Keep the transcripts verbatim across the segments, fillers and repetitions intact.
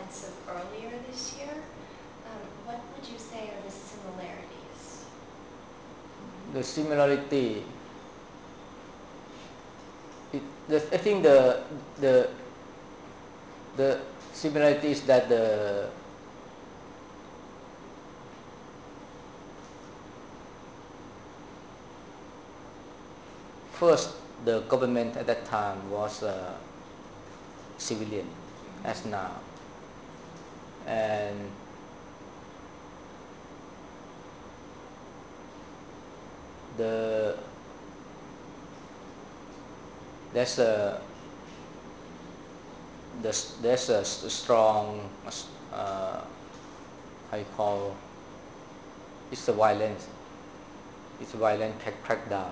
offensive earlier this year. Um, what would you say are the similarities? The similarity, it, the, I think the the the similarity is that the first the government at that time was uh, civilian, Mm-hmm. as now, and the there's a there's, there's a strong uh, how you call, it's a violence, it's a violent crack, crackdown.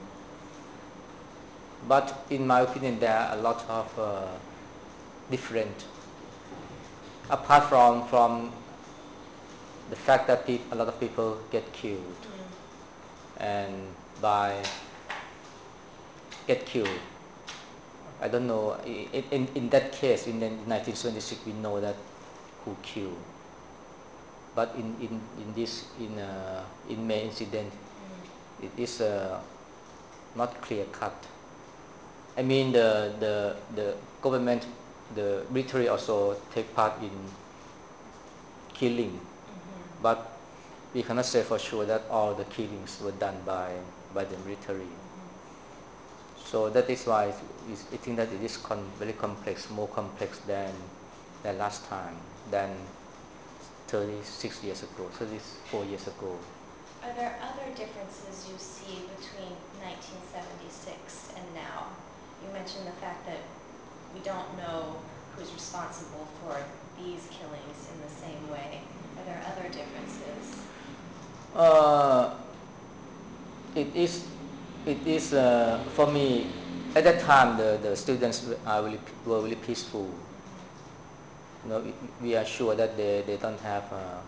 But in my opinion, there are a lot of uh, different, apart from from the fact that peop, a lot of people get killed, Mm. and by get killed, I don't know. In, in, in that case, in nineteen seventy-six, we know that who killed. But in, in, in this in uh, in May incident, Mm. it is uh, not clear cut. I mean, the the the government, the military also take part in killing, Mm-hmm. but we cannot say for sure that all the killings were done by by the military. Mm-hmm. So that is why it's, I think that it is con- very complex, more complex than than last time, than thirty-six years ago, thirty-four years ago. Are there other differences you see between nineteen seventy-six and now? You mentioned the fact that we don't know who's responsible for these killings in the same way. Are there other differences? Uh, it is, it is uh, for me at that time the, the students are really, were really peaceful. Mm-hmm. You know, we are sure that they, they don't have uh,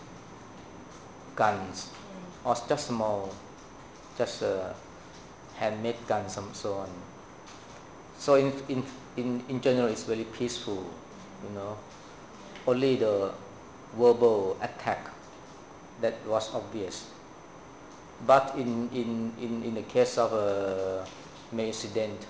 guns, Mm. or just small, just uh, handmade guns and so on. So in, in, in, in general, it's very peaceful, you know. Only the verbal attack that was obvious. But in, in, in, in the case of a May incident,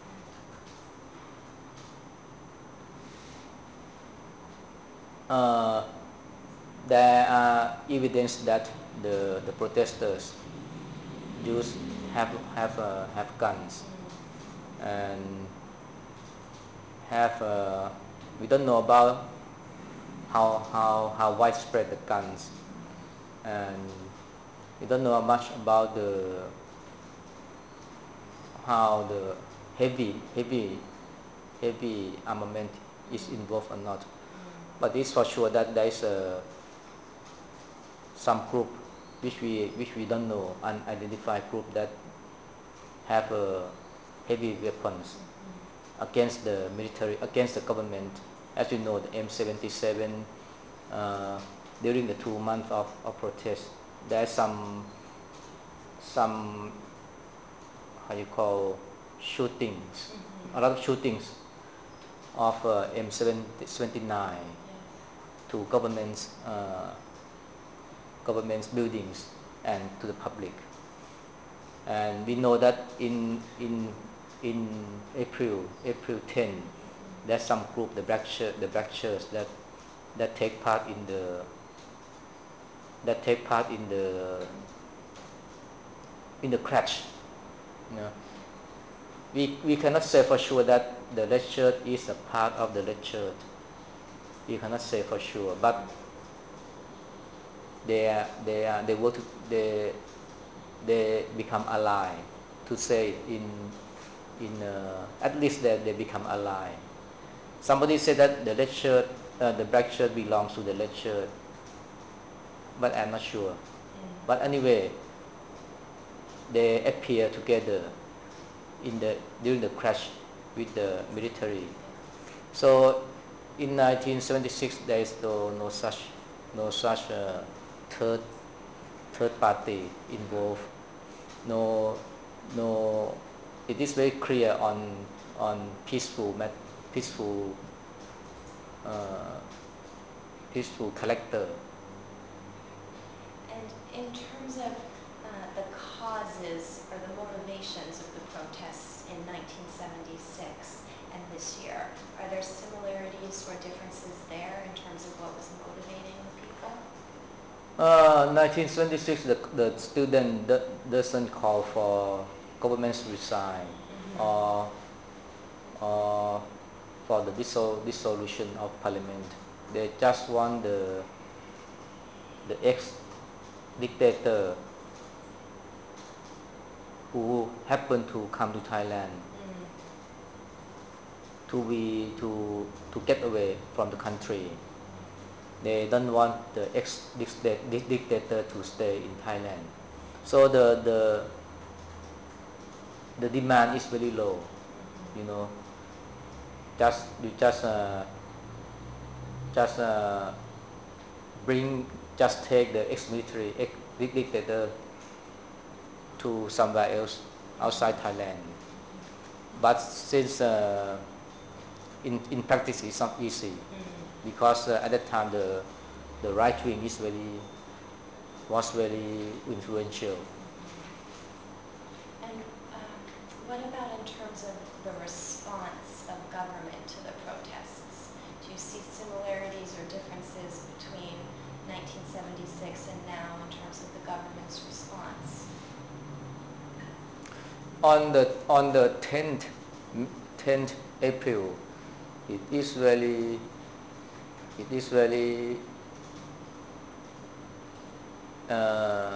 uh, there are evidence that the, the protesters use have have uh, have guns, Mm. and have uh, we don't know about how how how widespread the guns, and we don't know much about the how the heavy heavy heavy armament is Mm. involved or not. Mm. But it's for sure that there is a some group which we which we don't know, unidentified group that have uh, heavy weapons Mm-hmm. against the military, against the government. As you know, the M seventy-seven, uh, during the two months of, of protest, there's some some how you call shootings, Mm-hmm. a lot of shootings of uh, M seventy-nine Yeah. to government's uh, government's buildings and to the public. And we know that in in in April April tenth, there's some group, the black shirt, the black shirts that that take part in the that take part in the in the crash. You know, we we cannot say for sure that the red shirt is a part of the red shirt. We cannot say for sure, but they are, they are, they work to, they they become ally, to say in in uh, at least that they become ally. Somebody said that the red shirt, uh, the black shirt belongs to the red shirt, but I'm not sure. Mm. But anyway, they appear together in the during the crash with the military. So in nineteen seventy-six, there is no, no such no such uh, third third party involved. No no. It is very clear on on peaceful peaceful uh, peaceful character. And in terms of uh, the causes or the motivations of the protests in nineteen seventy-six and this year, are there similarities or differences there in terms of what was motivating the people? Uh, nineteen seventy-six, the, the student do, doesn't call for government's resign Mm-hmm. or, or for the dissol, dissolution of parliament. They just want the the ex-dictator who happened to come to Thailand Mm. to be to to get away from the country. They don't want the ex-dictator to stay in Thailand. So the the the demand is very low. Mm-hmm. You know, just you just uh, just uh, bring just take the ex-military ex-dictator to somewhere else outside Thailand. But since uh, in in practice it's not easy Mm. because uh, at that time the the right wing is very was very influential. And um, what about in terms of the response of government to the protests? Do you see similarities or differences between nineteen seventy-six and now in terms of the government's response? On the on the tenth tenth April, it is very it is very uh,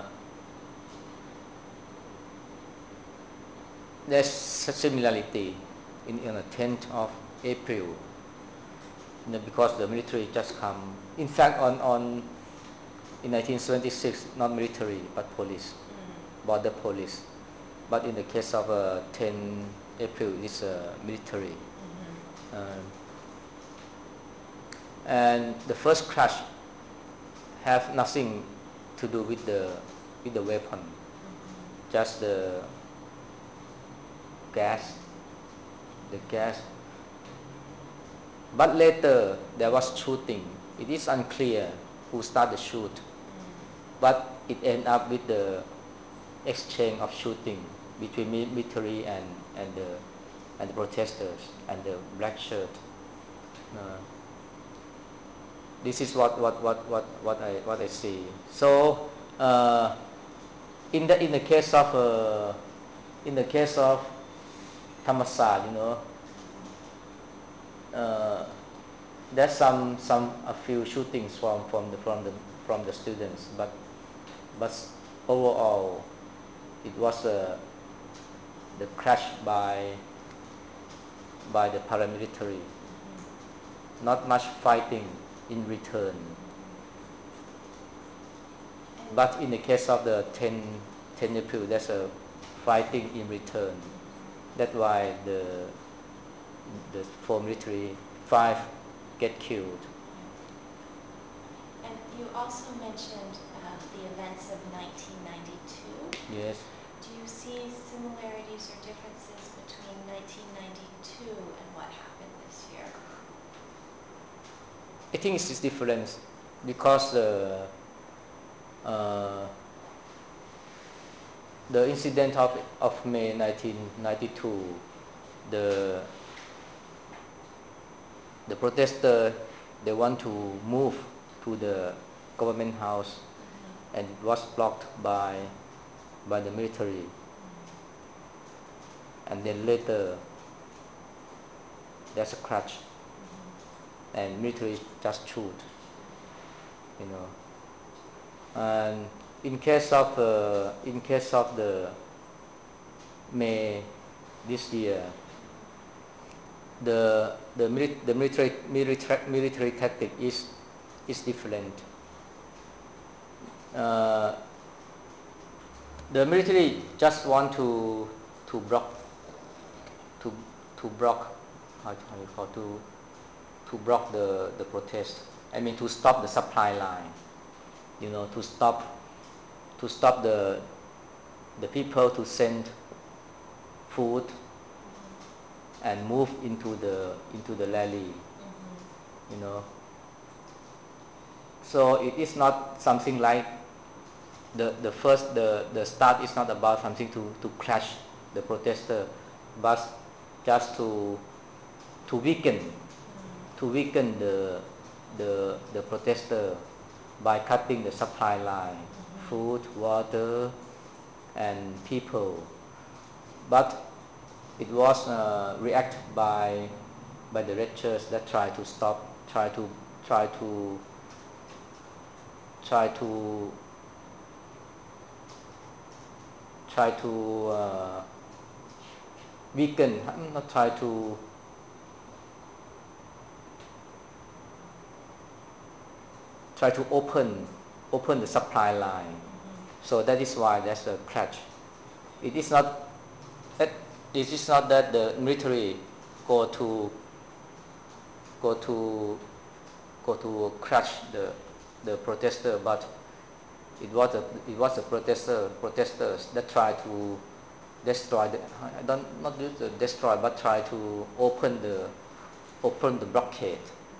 there's a similarity in, in the tenth of April, you know, because the military just come. In fact, on, on in nineteen seventy-six, not military but police, Mm. border police. But in the case of uh, tenth April, it's uh, military. Mm-hmm. Uh, and the first crash have nothing to do with the with the weapon, Mm-hmm. just the gas, the gas. But later there was shooting. It is unclear who started the shoot, Mm. but it ended up with the exchange of shooting between military and and the and the protesters and the black shirt. Uh, this is what what what what what I what I see. So uh, in the in the case of uh, in the case of Thammasat, you know, uh, there's some some a few shootings from from the from the from the students, but but overall it was uh, the crash by by the paramilitary. Mm-hmm. Not much fighting in return. And But in the case of the tenth April, there's a fighting in return. mm-hmm. That's why the the four military five get killed. And you also mentioned um, the events of nineteen ninety-two. Yes. Do you see similarities or differences between nineteen ninety-two and what happened this year? I think it's different because uh, uh, the incident of, of May nineteen ninety-two, the the protester they want to move to the government house, Mm-hmm. and it was blocked by by the military, Mm-hmm. and then later there's a crash Mm-hmm. and military just shoot, you know. And in case of uh, in case of the May this year, the the, mili- the military, military military tactic is is different. Uh, the military just want to to block to to block how, how you call to to block the, the protest. I mean to stop the supply line. You know, to stop to stop the the people to send food Mm-hmm. and move into the into the rally. Mm-hmm. you know. So it is not something like the, the first, the, the start is not about something to, to crush the protester, but just to, to weaken, to weaken the, the, the protester by cutting the supply line, food, water, and people. But it was uh, reacted by by the red church that try to stop, try to try to try to try to uh, weaken, not try to try to open open the supply line. Mm-hmm. So that is why there's a clash. It is not that it is not that the military go to go to go to crush the the protester, but it was a it was a protester protesters that try to destroy the, I don't not use the destroy but try to open the open the blockade.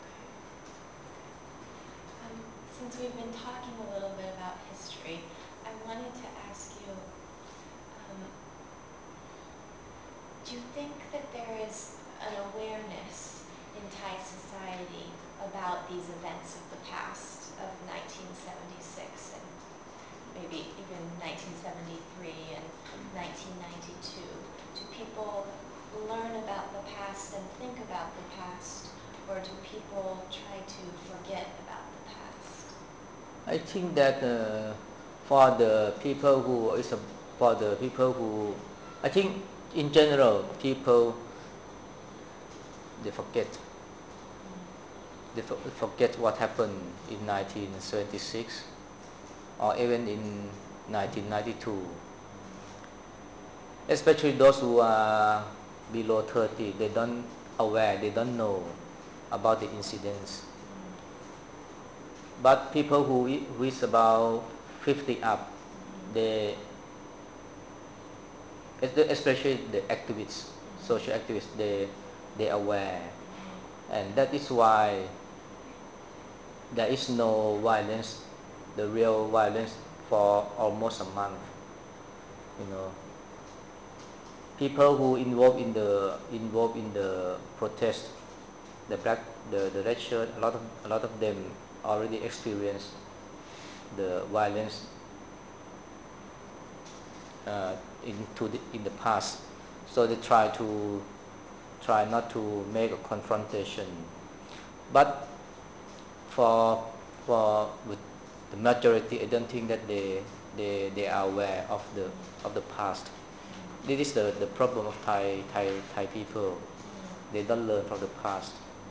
Um, since we've been talking a little bit about history, I wanted to ask you, um, do you think that there is an awareness in Thai society about these events of the past of nineteen seventy-six and maybe even nineteen seventy-three and nineteen ninety-two? Do people learn about the past and think about the past, or do people try to forget about the past? I think that uh, for the people who is a, for the people who, I think in general people they forget they for, forget what happened in nineteen seventy-six or even in nineteen ninety-two, especially those who are below thirty. They don't aware, they don't know about the incidents. But people who, who is about fifty up, they, especially the activists, social activists, they they aware, and that is why there is no violence, the real violence, for almost a month. You know, people who involved in the involved in the protest, the black, the, the red shirt, a lot of a lot of them already experienced the violence uh, into the, in the past, so they try to try not to make a confrontation. But for for with the majority, I don't think that they they, they are aware of the of the past. This is the, the problem of Thai Thai Thai people. They don't learn from the past.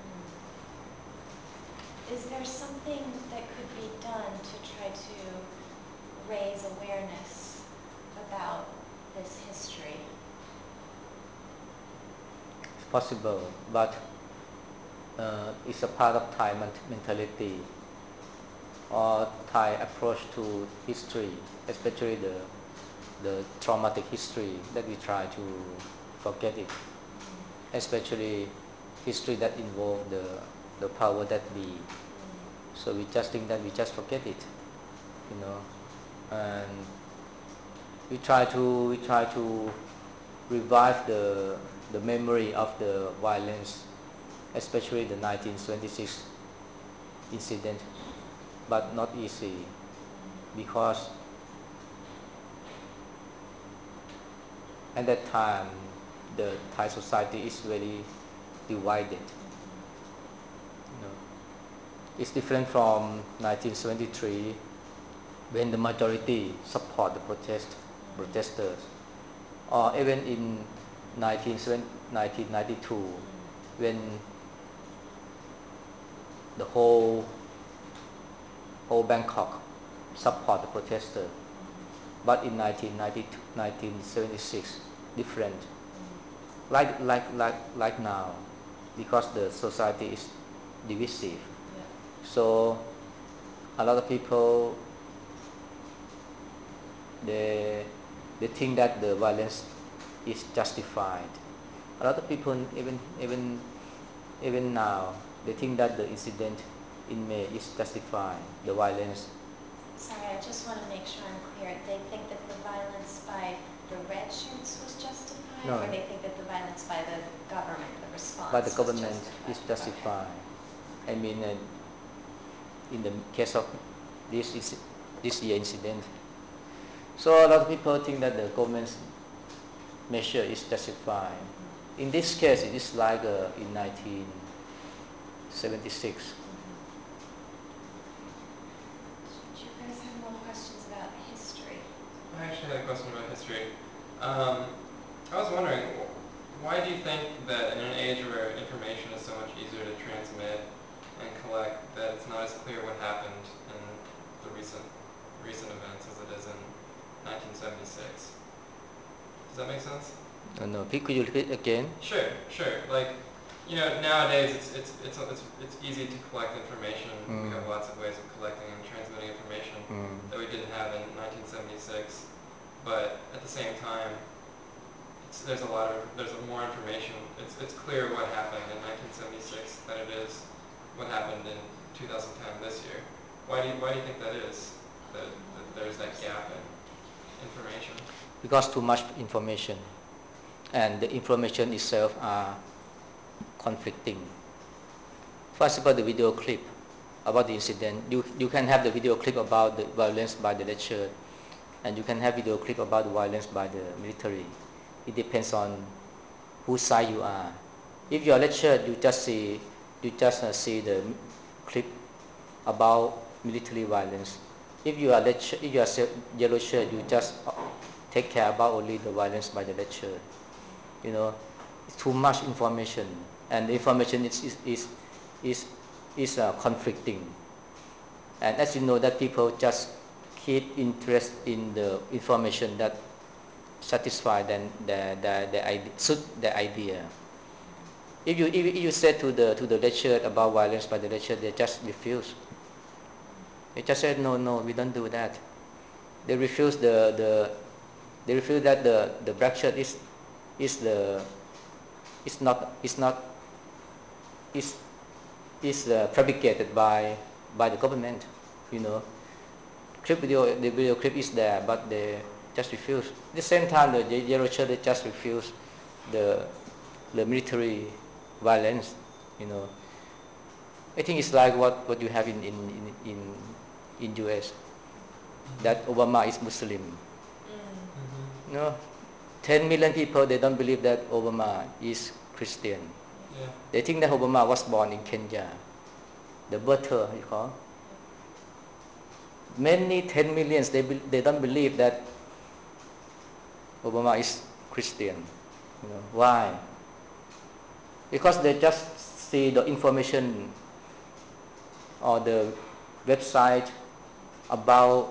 Is there something that could be done to try to raise awareness about this history? It's possible, but uh, it's a part of Thai mentality or Thai approach to history, especially the the traumatic history, that we try to forget it, especially history that involve the the power that be. So we just think that we just forget it, you know, and we try to we try to revive the the memory of the violence, especially the nineteen seventy-six incident, but not easy, because at that time the Thai society is very divided. You know, it's different from nineteen seventy-three, when the majority support the protest protesters, or even in nineteen ninety-two, when the whole whole Bangkok support the protester. But in nineteen ninety-two, nineteen seventy-six, different. Like like like like now, because the society is divisive. Yeah. So a lot of people, they they think that the violence is justified. A lot of people, even even even now, They think that the incident in May is justified, the violence. Sorry, I just want to make sure I'm clear. They think that the violence by the red shirts was justified? No. Or they think that the violence by the government, the response By the was government justified? is justified. I mean, uh, in the case of this is this year incident, so a lot of people think that the government's measure is justified. In this case, it is like uh, in nineteen seventy-six. Do you guys have more questions about history? I actually had a question about history. Um, I was wondering, why do you think that in an age where information is so much easier to transmit and collect, that it's not as clear what happened in the recent recent events as it is in nineteen seventy-six? Does that make sense? No, no. Could you repeat again? Sure, sure. Like, you know, nowadays it's it's it's it's, it's easy to collect information. Mm. We have lots of ways of collecting and transmitting information Mm. that we didn't have in nineteen seventy-six. But at the same time, it's, there's a lot of there's a more information. It's it's clear what happened in nineteen seventy-six than it is what happened in two thousand ten this year. Why do you, why do you think that is? That, that there's that gap in information? Because too much information, and the information itself are conflicting. First of all, the video clip about the incident. You, you can have the video clip about the violence by the lecturer, and you can have video clip about the violence by the military. It depends on whose side you are. If you are lecturer, you just see you just uh, see the clip about military violence. If you are lecturer, if you are yellow shirt, you just take care about only the violence by the lecturer. You know, it's too much information, and the information is is is is, is uh, conflicting. And as you know, that people just keep interest in the information that satisfy then the the the idea, suit the idea. If you if you say to the to the lecturer about violence by the lecturer, they just refuse. They just said no, no, we don't do that. They refuse the the they refuse that the the black shirt is is the is not is not is is uh, fabricated by by the government. You know, clip video the video clip is there, but they just refuse. At the same time, the yellow shirt they just refuse the the military violence. You know, I think it's like what, what you have in in in in, in U S. That Obama is Muslim. Mm-hmm. You know, ten million people they don't believe that Obama is Christian. Yeah. They think that Obama was born in Kenya. The birther, you call. Many ten millions they be, they don't believe that Obama is Christian. You know why? Because they just see the information or the website about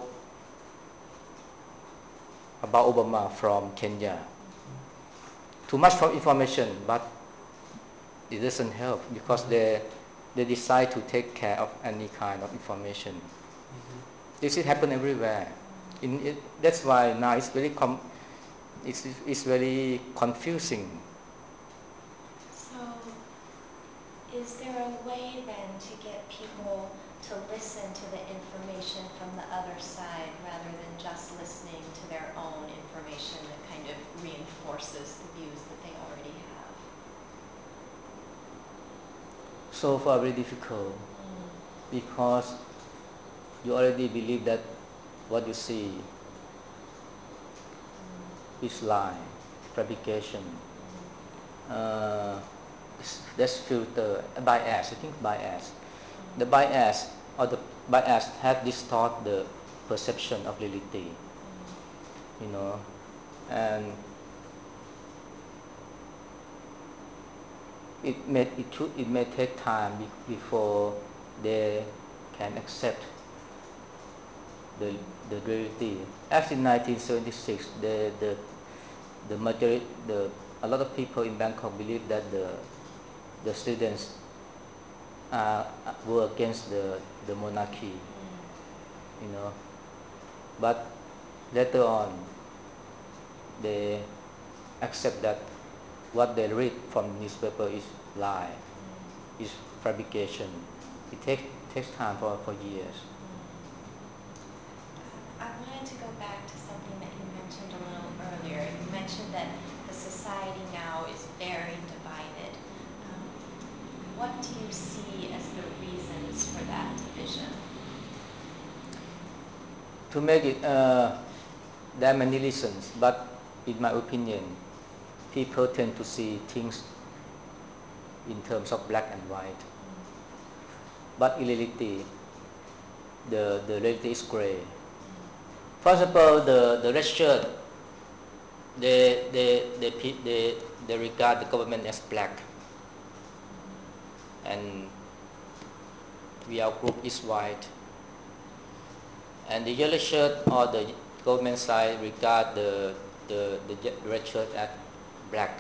about Obama from Kenya. Too much from information, but it doesn't help because Mm-hmm. they they decide to take care of any kind of information. Mm-hmm. This is happen everywhere. In it, that's why now it's very com- it's, it's very confusing. So, is there a way then to get people to listen to the information from the other side rather than just listening to their own information that kind of reinforces the views that they already have? So far very difficult Mm. because you already believe that what you see Mm. is lie, fabrication. Mm. Uh, that's filter, bias. I think bias. Mm. The bias or the bias has distort the perception of reality. Mm. You know, and it may it, should, it may take time be, before they can accept the the reality. As in nineteen seventy-six, the the the majority the a lot of people in Bangkok believe that the the students uh, were against the the monarchy. Mm. You know, but later on they accept that what they read from newspaper is lie. Mm. is fabrication. It takes takes time for, for years. I wanted to go back to something that you mentioned a little earlier. You mentioned that the society now is very divided. Um, what do you see as the reasons for that division? To make it, uh, there are many reasons, but in my opinion, people tend to see things in terms of black and white. But in reality, the, the reality is gray. For example, the, the red shirt, they, they, they, they, they regard the government as black. And our group is white. And the yellow shirt or the government side regard the, the, the red shirt as black,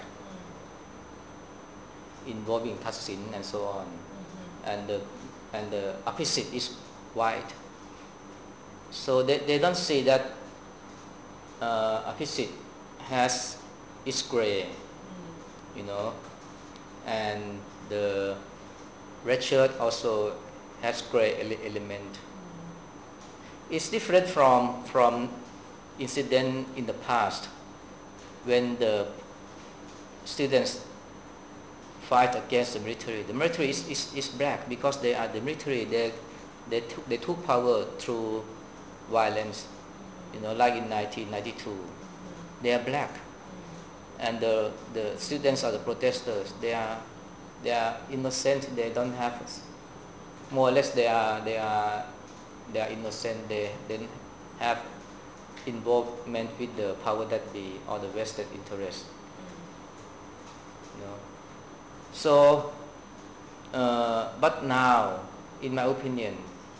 involving Thaksin and so on. Mm-hmm. And, the, and the opposite is white. So they, they don't see that uh, opposite has is gray, mm. you know, and the red shirt also has gray ele- element. Mm. It's different from from incident in the past when the students fight against the military. The military is, is, is black because they are the military. They they took, they took power through violence, you know, like in nineteen ninety-two. They are black, and the, the students are the protesters. They are they are innocent. They don't have, more or less they are they are they are innocent. They don't have involvement with the power that be or the vested interest. You know. So, uh, but now, in my opinion,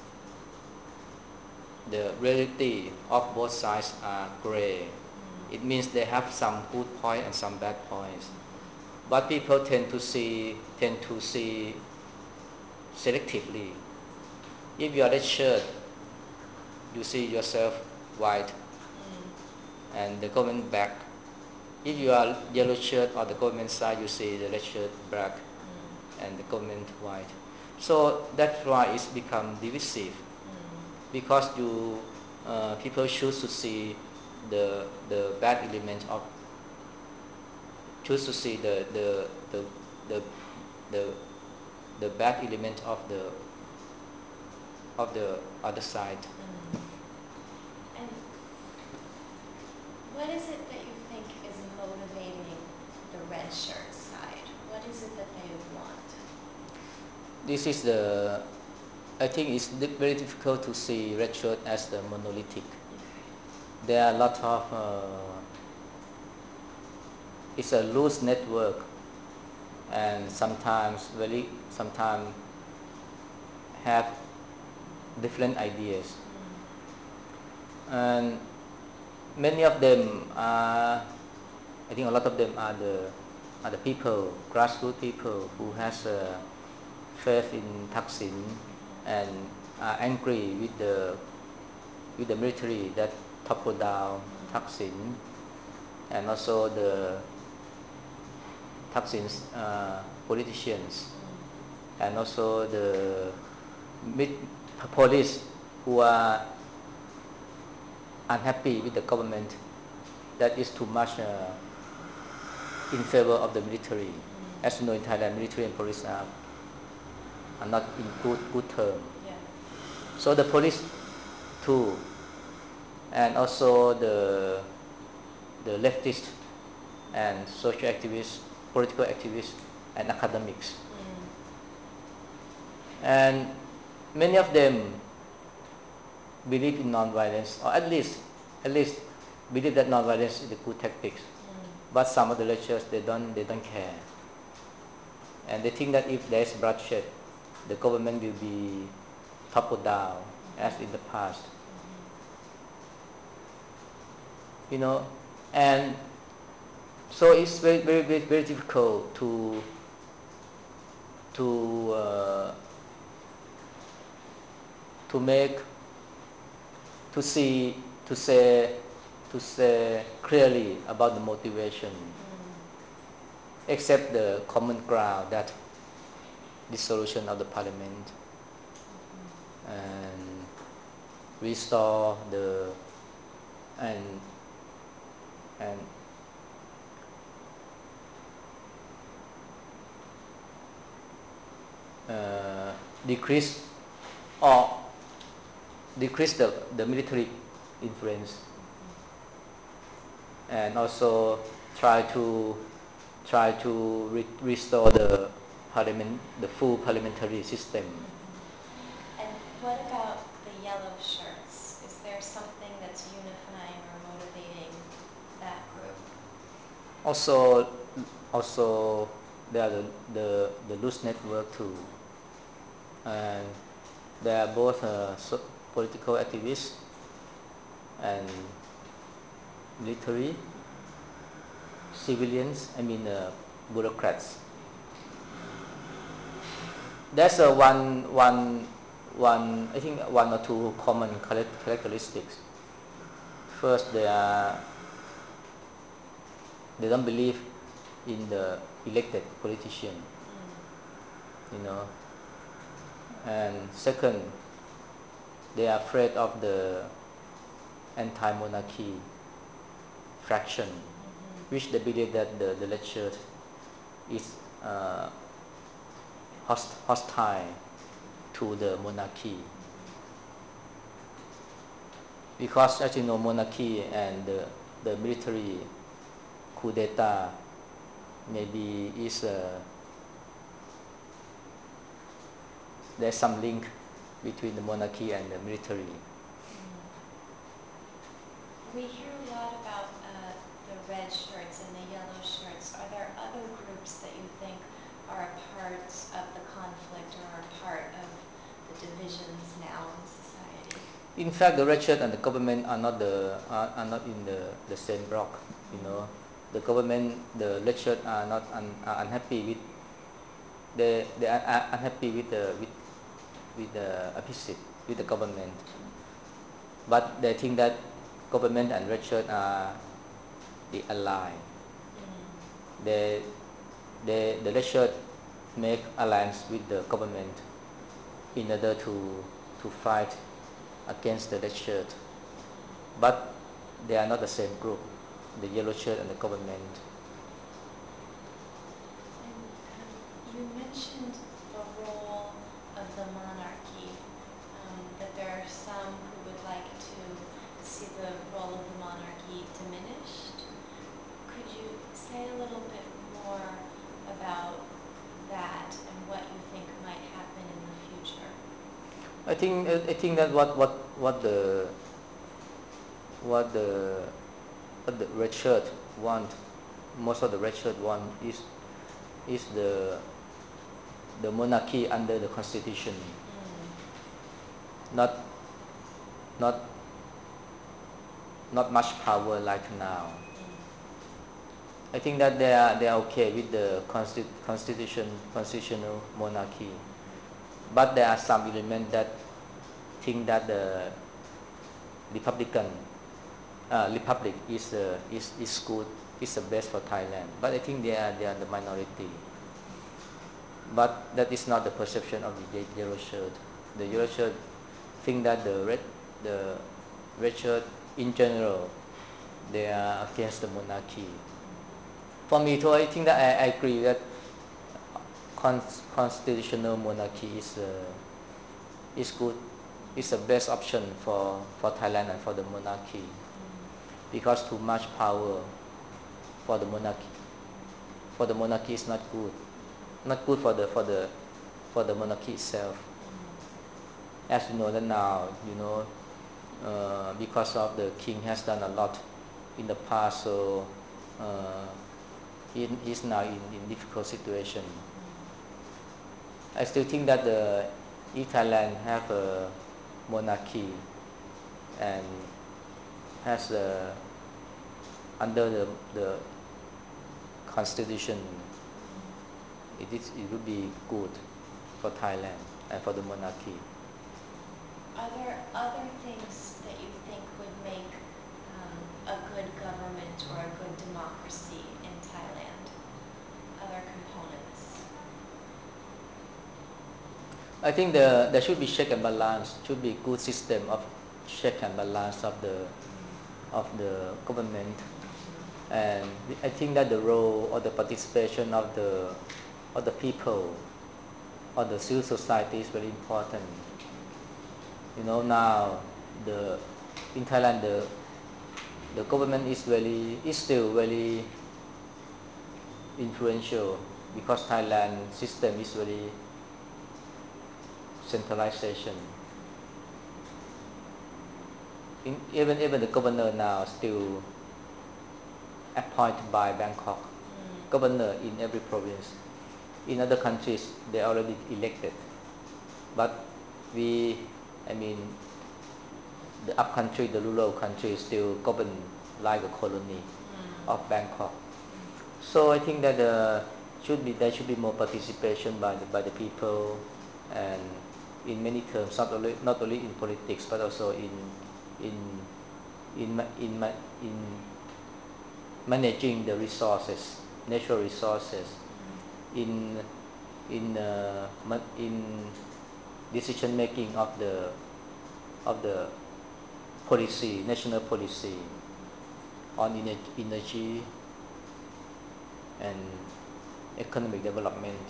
the reality of both sides are gray. Mm. It means they have some good points and some bad points. But people tend to see tend to see selectively. If you are red shirt, you see yourself white, mm. and the government black. If you are yellow shirt or the government side, you see the red shirt black, mm. and the government white. So that's why it's become divisive. Because you uh, people choose to see the the bad element of choose to see the the the the the, the bad element of the of the other side. Mm. And what is it that you think is motivating the red shirt side? What is it that they want? This is the I think it's very difficult to see red shirt as the monolithic. Okay. There are a lot of uh, it's a loose network, and sometimes very sometimes have different ideas, mm. and many of them are I think a lot of them are the are the people, grassroots people who has uh, faith in Thaksin and are angry with the with the military that toppled down Thaksin, and also the Thaksin's uh, politicians, and also the police who are unhappy with the government that is too much uh, in favor of the military. Mm. As you know, in Thailand, military and police are, are not in good good term. Yeah. So the police too, and also the the leftists and social activists, political activists, and academics. Mm. And many of them believe in non-violence, or at least at least believe that non-violence is a good tactics. Mm. But some of the lecturers they don't they don't care, and they think that if there is bloodshed, the government will be toppled down, mm-hmm. as in the past. Mm-hmm. You know, and so it's very very very, very difficult to to uh, to make to see to say to say clearly about the motivation, mm. except the common ground that dissolution of the parliament and restore the and and uh, decrease or decrease the, the military influence and also try to try to re- restore the parliament the full parliamentary system. And what about the yellow shirts? Is there something that's unifying or motivating that group? Also, also there are the, the, the loose network too, and they are both uh, so political activists and military, civilians, I mean uh, bureaucrats. That's a one, one, one, I think one or two common characteristics. First, they are they don't believe in the elected politician, you know. And second, they are afraid of the anti-monarchy fraction, mm-hmm. which they believe that the, the Red Shirt is uh, host, hostile to the monarchy. Because as you know, monarchy and the, the military coup d'etat maybe is uh, there's some link between the monarchy and the military. We hear a lot about uh, the red shirts and the yellow shirts. Are there other groups that you think are a part of the conflict or are part of the divisions now in society? In fact, the red shirt and the government are not the are, are not in the, the same block. You know, the government, the red shirt are not un, are unhappy with they they are, are unhappy with the with with the opposite with the government, but they think that government and red shirt are the ally. Mm. They they the red shirt make alliance with the government in order to to fight against the red shirt, but they are not the same group, the yellow shirt and the government. And um, you mentioned the role of the monarchy, um, that there are some who would like to see the role of the monarchy diminished. Could you say a little bit more about that and what you think might happen in the future? I think I think that what what what the what the what the red shirt want, most of the red shirt want is is the the monarchy under the constitution, mm. not not not much power like now. Mm. I think that they are they are okay with the consti- constitution constitutional monarchy, but there are some elements that think that the Republican uh, Republic is uh, is is good, is the best for Thailand. But I think they are they are the minority. But that is not the perception of the yellow shirt. The yellow shirt think that the red the red shirt in general they are against the monarchy. For me too, I think that I, I agree that cons- constitutional monarchy is uh, is good. It's the best option for, for Thailand and for the monarchy, because too much power for the monarchy for the monarchy is not good, not good for the for the for the monarchy itself. As you know that now, you know, uh, because of the king has done a lot in the past, so uh, he is now in, in difficult situation. I still think that the if Thailand have a monarchy and has a, under the, the constitution, it is it would be good for Thailand and for the monarchy. Are there other things that you think would make um, a good government or a good democracy in Thailand? Other components? I think the, there should be check and balance. Should be good system of check and balance of the of the government, and I think that the role or the participation of the of the people or the civil society is very important. You know, now the in Thailand the the government is very is still very influential because Thailand system is very centralization. In, even even the governor now still appointed by Bangkok, Mm. governor in every province. In other countries they already elected, but we, I mean, the up country, the rural country still governed like a colony Mm. of Bangkok. So I think that uh, should be there should be more participation by the, by the people, and in many terms, not only not only in politics but also in in in ma- in ma- in managing the resources, natural resources, in in uh, ma- in decision making of the of the policy, national policy on ener- energy and economic development.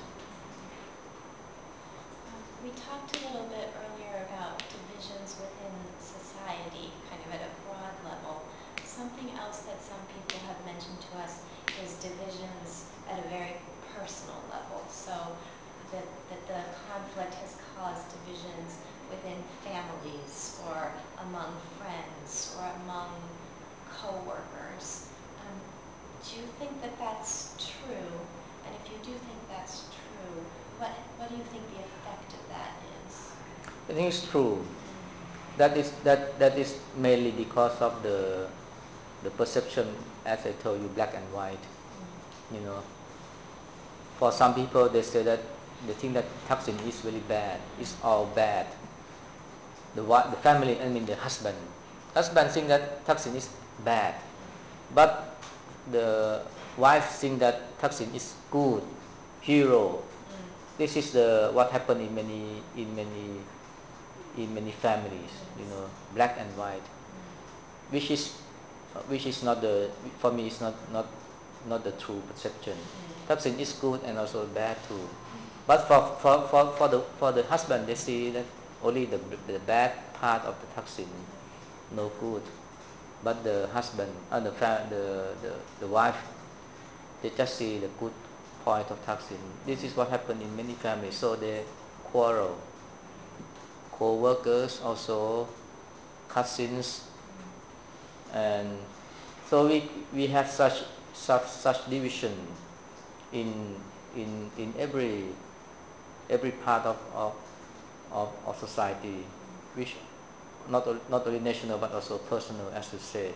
Um, we talked a little bit earlier about divisions within society, kind of at a broad level. Something else that some people have mentioned to us is divisions at a very personal level. So that, that the conflict has caused divisions within families or among friends or among co-workers. Um, do you think that that's true? And if you do think that's true, what, what do you think the effect of that is? I think it's true. That is that that is mainly because of the the perception, as I told you, black and white. You know, for some people they say that they think that Thaksin is very bad. It's all bad. The wi- the family, I mean the husband, husband think that Thaksin is bad, but the wife think that Thaksin is good, hero. This is the what happened in many in many in many families. You know, black and white, which is which is not the for me is not not not the true perception. Thaksin is good and also bad too. But for, for, for, for the for the husband, they see that only the the bad part of the Thaksin, no good. But the husband and the, fa- the the the wife, they just see the good point of Thaksin. This is what happened in many families. So they quarrel. Co-workers also, cousins, and so we we have such such such division in in in every every part of of, of, of society, which not o- not only national but also personal, as you said.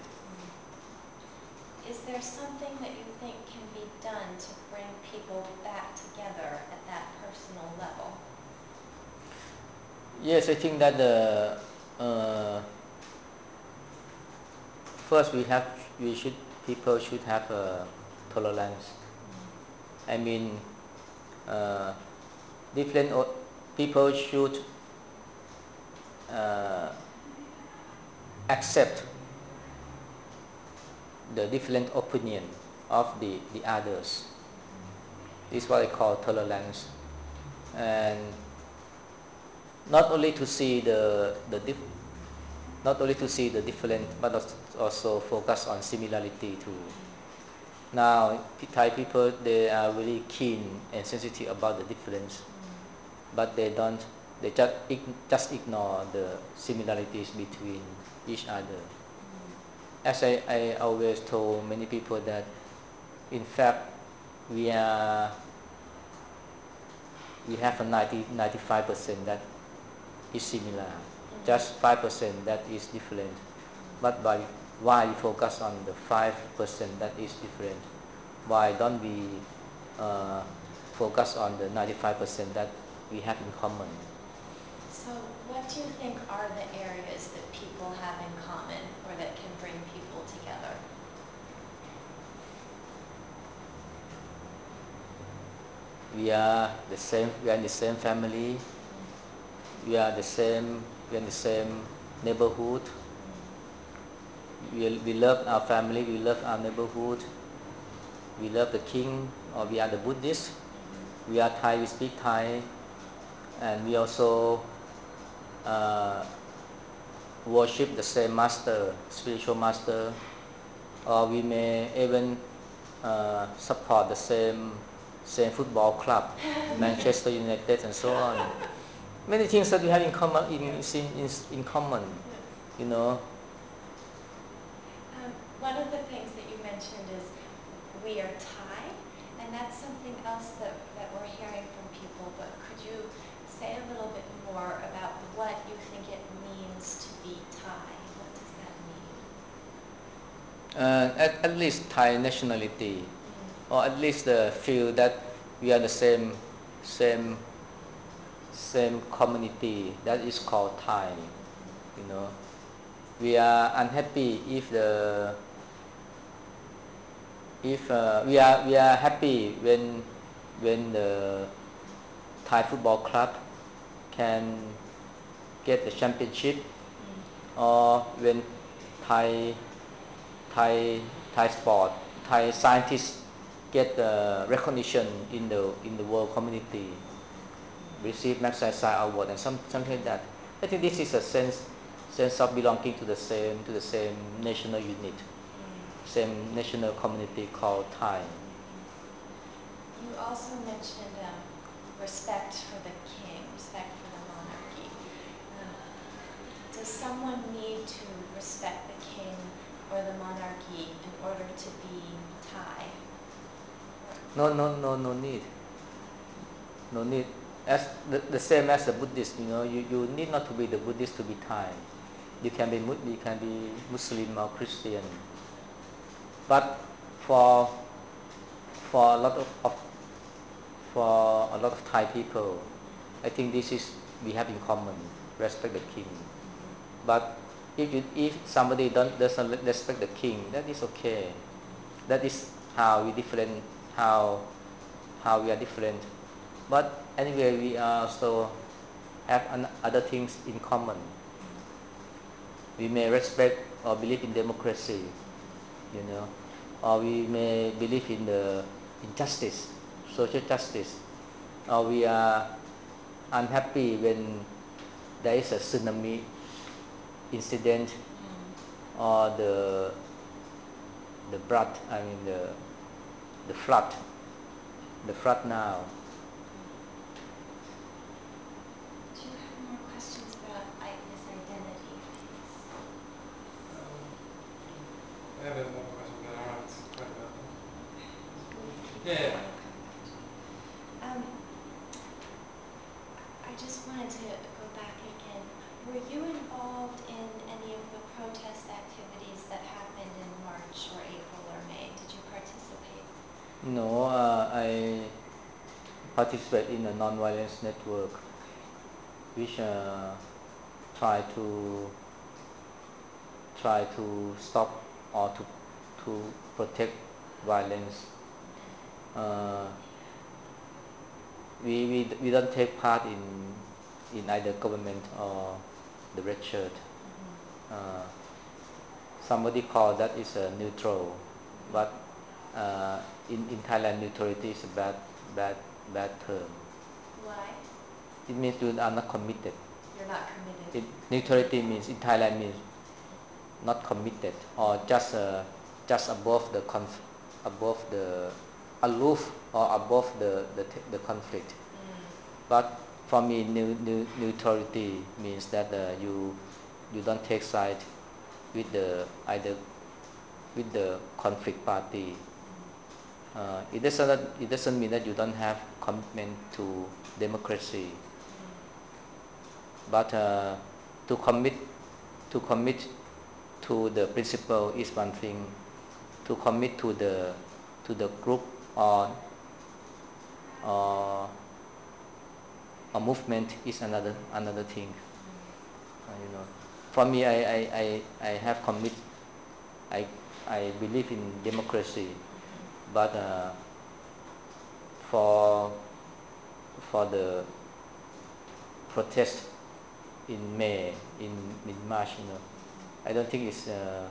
Is there something that you think can be done to bring people back together at that personal level? Yes, I think that the uh, first we have we should people should have uh, tolerance. I mean, uh, different o- people should uh, accept the different opinion of the, the others. This is what I call tolerance, and not only to see the the dif- not only to see the different, but als- also focus on similarity too. Now, P- Thai people, they are really keen and sensitive about the difference, but they don't. They just ig- just ignore the similarities between each other. As I, I always told many people that, in fact, we are we have a ninety, ninety-five percent that is similar, just five percent that is different. But by why we focus on the five percent that is different? Why don't we uh, focus on the ninety-five percent that we have in common? So what do you think are the areas that people have in common or that can bring people together? We are the same. We are in the same family. we are the same, we are in the same neighborhood. We, we love our family, we love our neighborhood, we love the king, or we are the Buddhists. We are Thai, we speak Thai, and we also uh, worship the same master, spiritual master, or we may even uh, support the same same football club, Manchester United, and so on. Many things that we have in common. In, in, in, in common, you know. Um, one of the things that you mentioned is we are Thai, and that's something else that, that we're hearing from people. But could you say a little bit more about what you think it means to be Thai? What does that mean? Uh, at, at least Thai nationality, mm. or at least the feel that we are the same, same, same community. That is called Thai. You know, we are unhappy if the if uh, we are we are happy when when the Thai football club can get the championship, mm. or when Thai Thai Thai sport Thai scientists get the recognition in the in the world community, receive Magsaysay award and some, something like that. I think this is a sense sense of belonging to the same to the same national unit, mm. same national community called Thai. You also mentioned um, respect for the king, respect for the monarchy. Um, does someone need to respect the king or the monarchy in order to be Thai? No, no, no, no need. No need. As the, the same as the Buddhist, you know, you, you need not to be the Buddhist to be Thai. You can be you can be Muslim or Christian. But for for a lot of, of for a lot of Thai people, I think this is we have in common. Respect the king. But if you, if somebody don't doesn't respect the king, that is okay. That is how we different. How how we are different. But anyway, we also have an, other things in common. We may respect or believe in democracy, you know, or we may believe in the in justice, social justice, or we are unhappy when there is a tsunami incident, mm. or the the flood. I mean the the flood, the flood now. Do you have more questions about I, this identity piece? Um, I have one more question, but I don't know if it's quite about that. Yeah, yeah. Um, I just wanted to go back again. Were you involved in any of the protest activities that happened in March or April or May? Did you participate? No, uh, I participate in a non-violence network, which uh, try to try to stop or to to protect violence. Uh, we, we we don't take part in in either government or the red shirt. Mm-hmm. Uh, somebody called that is a neutral, but uh, in in Thailand neutrality is a bad bad bad term. Why? It means you are not committed. You're not committed. It, neutrality means in Thailand means not committed or just uh, just above the conf- above the aloof or above the the, the conflict. Mm. But for me, new, new, neutrality means that uh, you you don't take side with the either with the conflict party. Mm. Uh, it doesn't it doesn't mean that you don't have commitment to democracy. Mm. But uh, to commit to commit to the principle is one thing. To commit to the to the group or or a movement is another another thing. Mm. Uh, you know, for me, I, I, I, I have commit. I I believe in democracy, mm-hmm. but uh, for for the protest in May, in in March, you know, I don't think it's uh,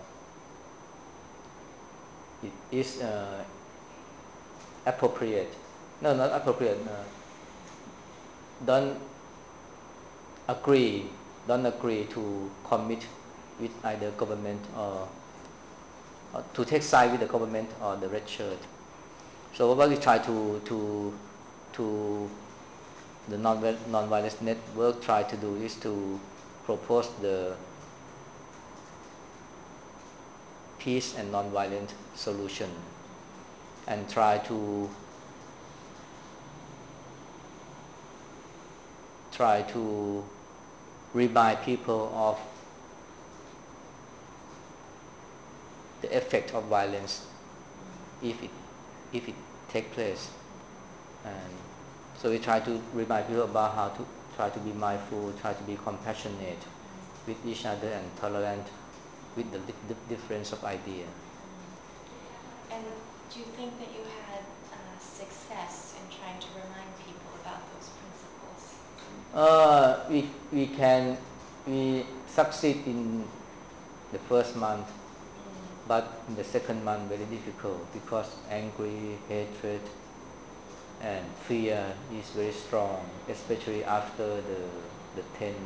it is uh, appropriate. No, not appropriate. Uh, don't agree. Don't agree to commit with either government or, or to take side with the government or the red shirt. So what we try to to to the non non-violence network try to do is to propose the peace and non-violent solution and try to try to remind people of the effect of violence if it if it take place. And so we try to remind people about how to try to be mindful, try to be compassionate with each other and tolerant with the, the difference of idea. And do you think that you had uh, success in trying to remind people about those principles? Uh, we we can we succeed in the first month, Mm. but in the second month very difficult because angry, hatred, and fear is very strong, especially after the the tenth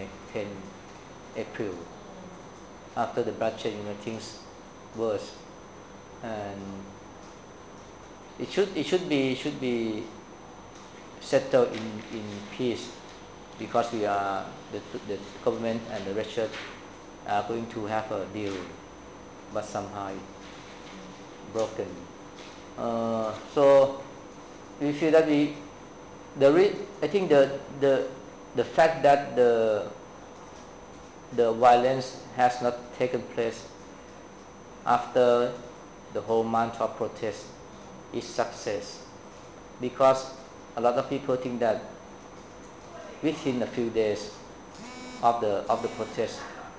April. After the bloodshed, you know, things worse, and it should it should be should be settled in, in peace because we are the, the government and the red shirt are going to have a deal, but somehow it broken. Uh, so we feel that we the re, I think the the the fact that the the violence has not taken place after the whole month of protest is success, because a lot of people think that within a few days of the of the protest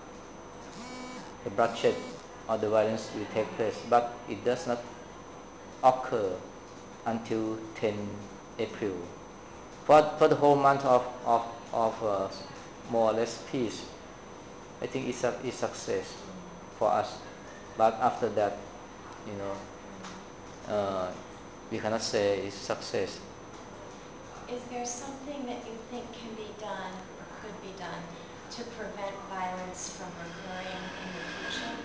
the bloodshed or the violence will take place, but it does not occur until tenth April. For, for the whole month of, of, of uh, more or less peace, I think it's a it's success for us. But after that, you know, uh, we cannot say it's success. Is there something that you think can be done or could be done to prevent violence from recurring in the future?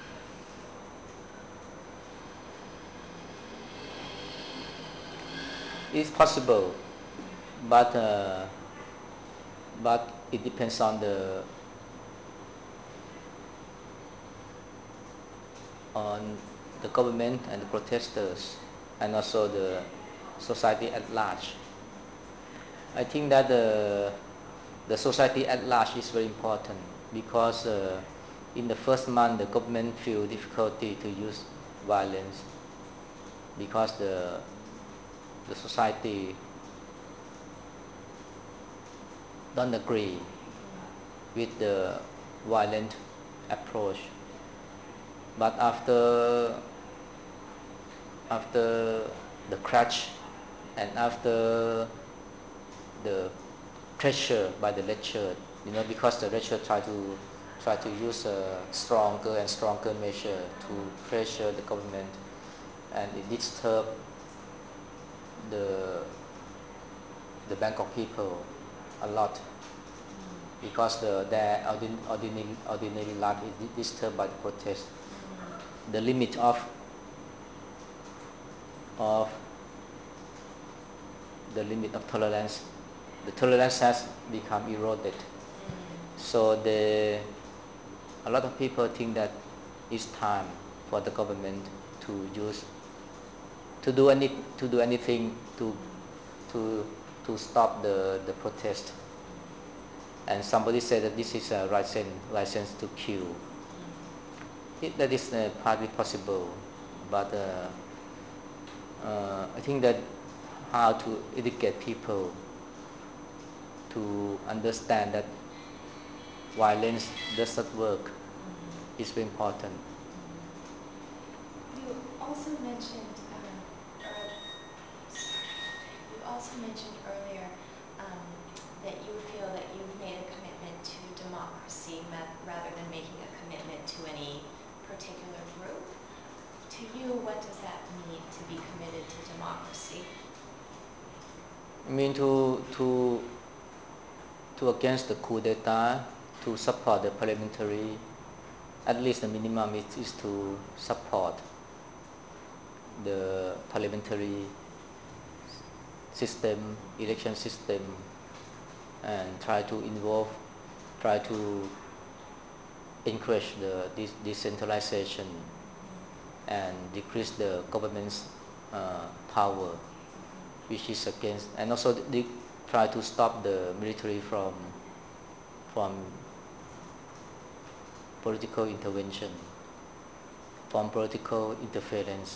It's possible, but uh, but it depends on the on the government and the protesters and also the society at large. I think that the the society at large is very important because uh, in the first month the government feel difficulty to use violence because the the society don't agree with the violent approach. But after after the crash and after the pressure by the red shirt, you know, because the red shirt try to try to use a stronger and stronger measure to pressure the government, and it disturb the the Bangkok people a lot because the their ordinary ordinary life is disturbed by the protest. The limit of of the limit of tolerance, the tolerance has become eroded. So the a lot of people think that it's time for the government to use to do any to do anything to to to stop the the protest. And somebody said that this is a license license to kill. It, that is uh, partly possible, but uh, uh, I think that how to educate people to understand that violence does not work is very important. You also mentioned, um, ear- you also mentioned earlier um, that you feel that you've made a commitment to to against the coup d'etat, to support the parliamentary. At least the minimum is, is to support the parliamentary system, election system, and try to involve, try to encourage the de- decentralization and decrease the government's uh, power, which is against, and also they try to stop the military from from political intervention, from political interference.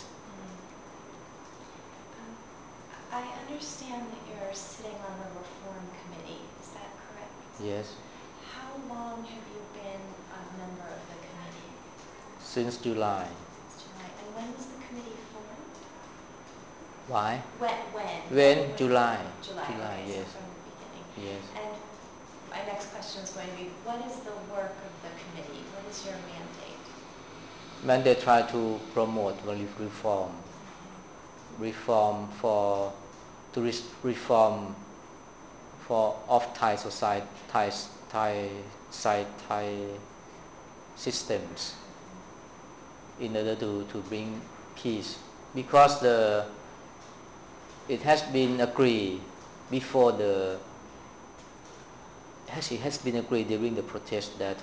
Um, I understand that you're sitting on the reform committee. Is that correct? Yes, How long have you been a member of the committee? since July. Since July. And when was the committee formed? Why? When? When? When? When? July. July. July, Okay, yes. so from the beginning. Yes. And my next question is going to be, what is the work of the committee? What is your mandate? When they try to promote reform, reform for to re- reform for of Thai society, Thai Thai Thai, Thai systems, in order to, to bring peace, because the it has been agreed before the has it has been agreed during the protest that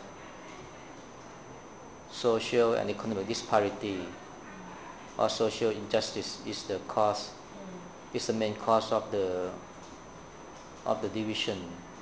social and economic disparity or social injustice is the cause, Mm. is the main cause of the of the division.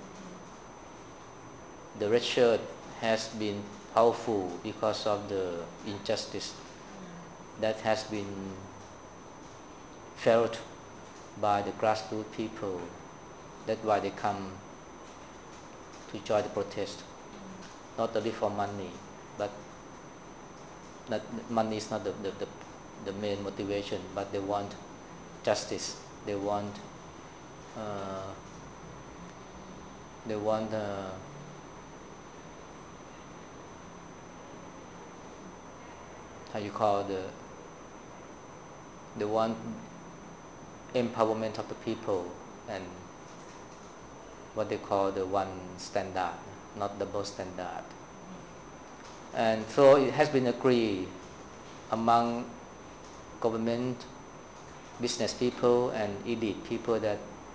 The red shirt has been powerful because of the injustice that has been felt by the grassroots people. That's why they come to join the protest, not only for money, but not, money is not the, the, the, the main motivation, but they want justice. They want uh, they want uh, how you call the they want empowerment of the people and what they call the one standard, not double standard. And so it has been agreed among government, business people, and elite people that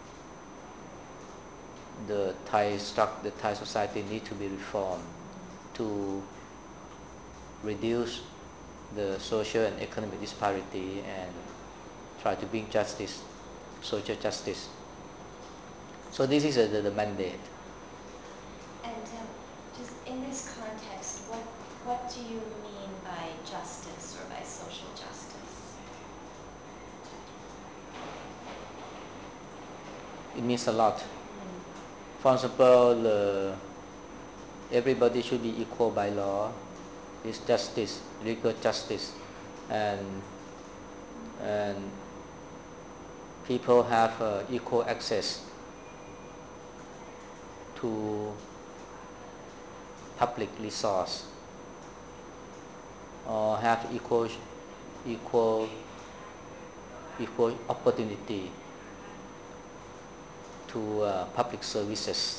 the Thai struct, the Thai society need to be reformed to reduce the social and economic disparity and try to bring justice, social justice. So this is a, the, the mandate. And um, just in this context, what what do you mean by justice or by social justice? It means a lot. Mm. For example, uh, everybody should be equal by law. It's justice, legal justice, and and people have uh, equal access to public resource, or have equal equal equal opportunity to uh, public services,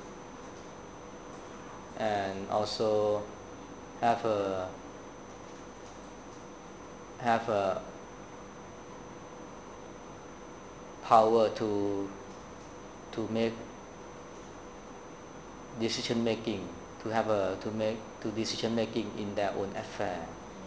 and also have a have a power to to make decision making, to have a to make to decision making in their own affair.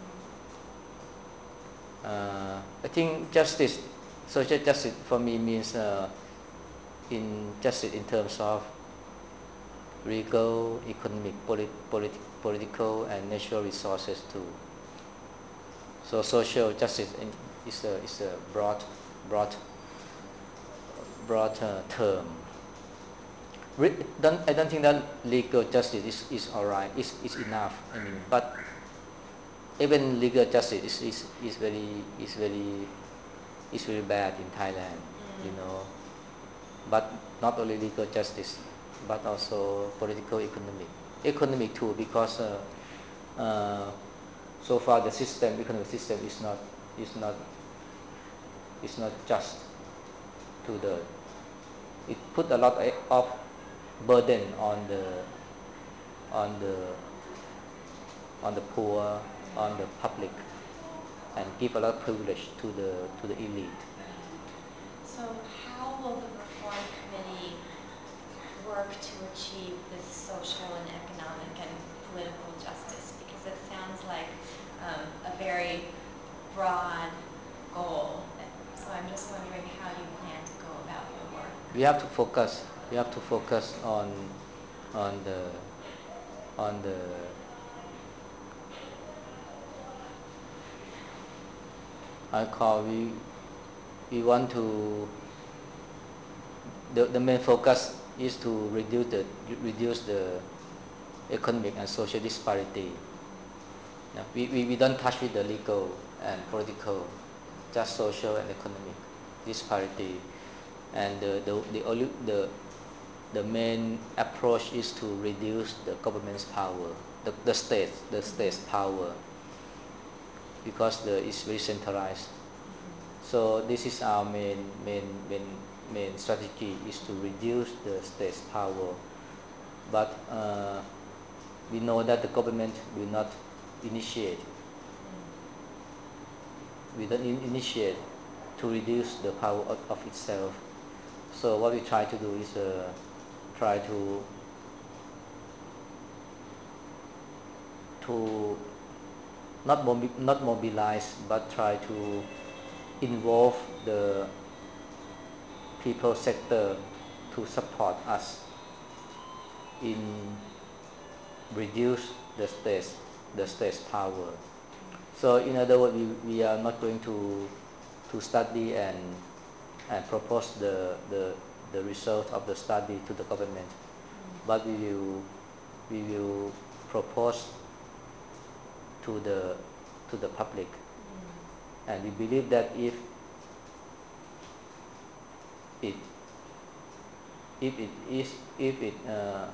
Uh, I think justice, social justice for me means uh, in justice in terms of legal, economic, polit, politi- political, and natural resources too. So social justice in, is a is a broad broad broad uh, term. Re- don't, I don't think that legal justice is, is alright, is, is enough. I mean, but even legal justice is, is, is very is very is very bad in Thailand, you know. But not only legal justice, but also political, economic, economic too, because uh, uh, so far the system, economic system, is not is not is not just to the. It put a lot of burden on the on the on the poor, on the public, and give a lot of privilege to the to the elite. So how will the Reform Committee work to achieve this social and economic and political justice? Because it sounds like um, a very broad goal. So I'm just wondering how you plan to go about your work. We have to focus. We have to focus on on the on the I call we we want to the, the main focus is to reduce the reduce the economic and social disparity. Yeah, we, we, we don't touch with the legal and political, just social and economic disparity. And the the the, only, the the main approach is to reduce the government's power, the, the state the state's power, because the it's very centralized. So this is our main main main main strategy, is to reduce the state's power. But uh, we know that the government will not initiate will not in- initiate to reduce the power of, of itself. So what we try to do is uh, try to to not mobi- not mobilize, but try to involve the people sector to support us in reduce the state's the state's power. So in other words, we, we are not going to to study and and propose the, the the result of the study to the government, but we will we will propose to the to the public, and we believe that if it if it is if it uh,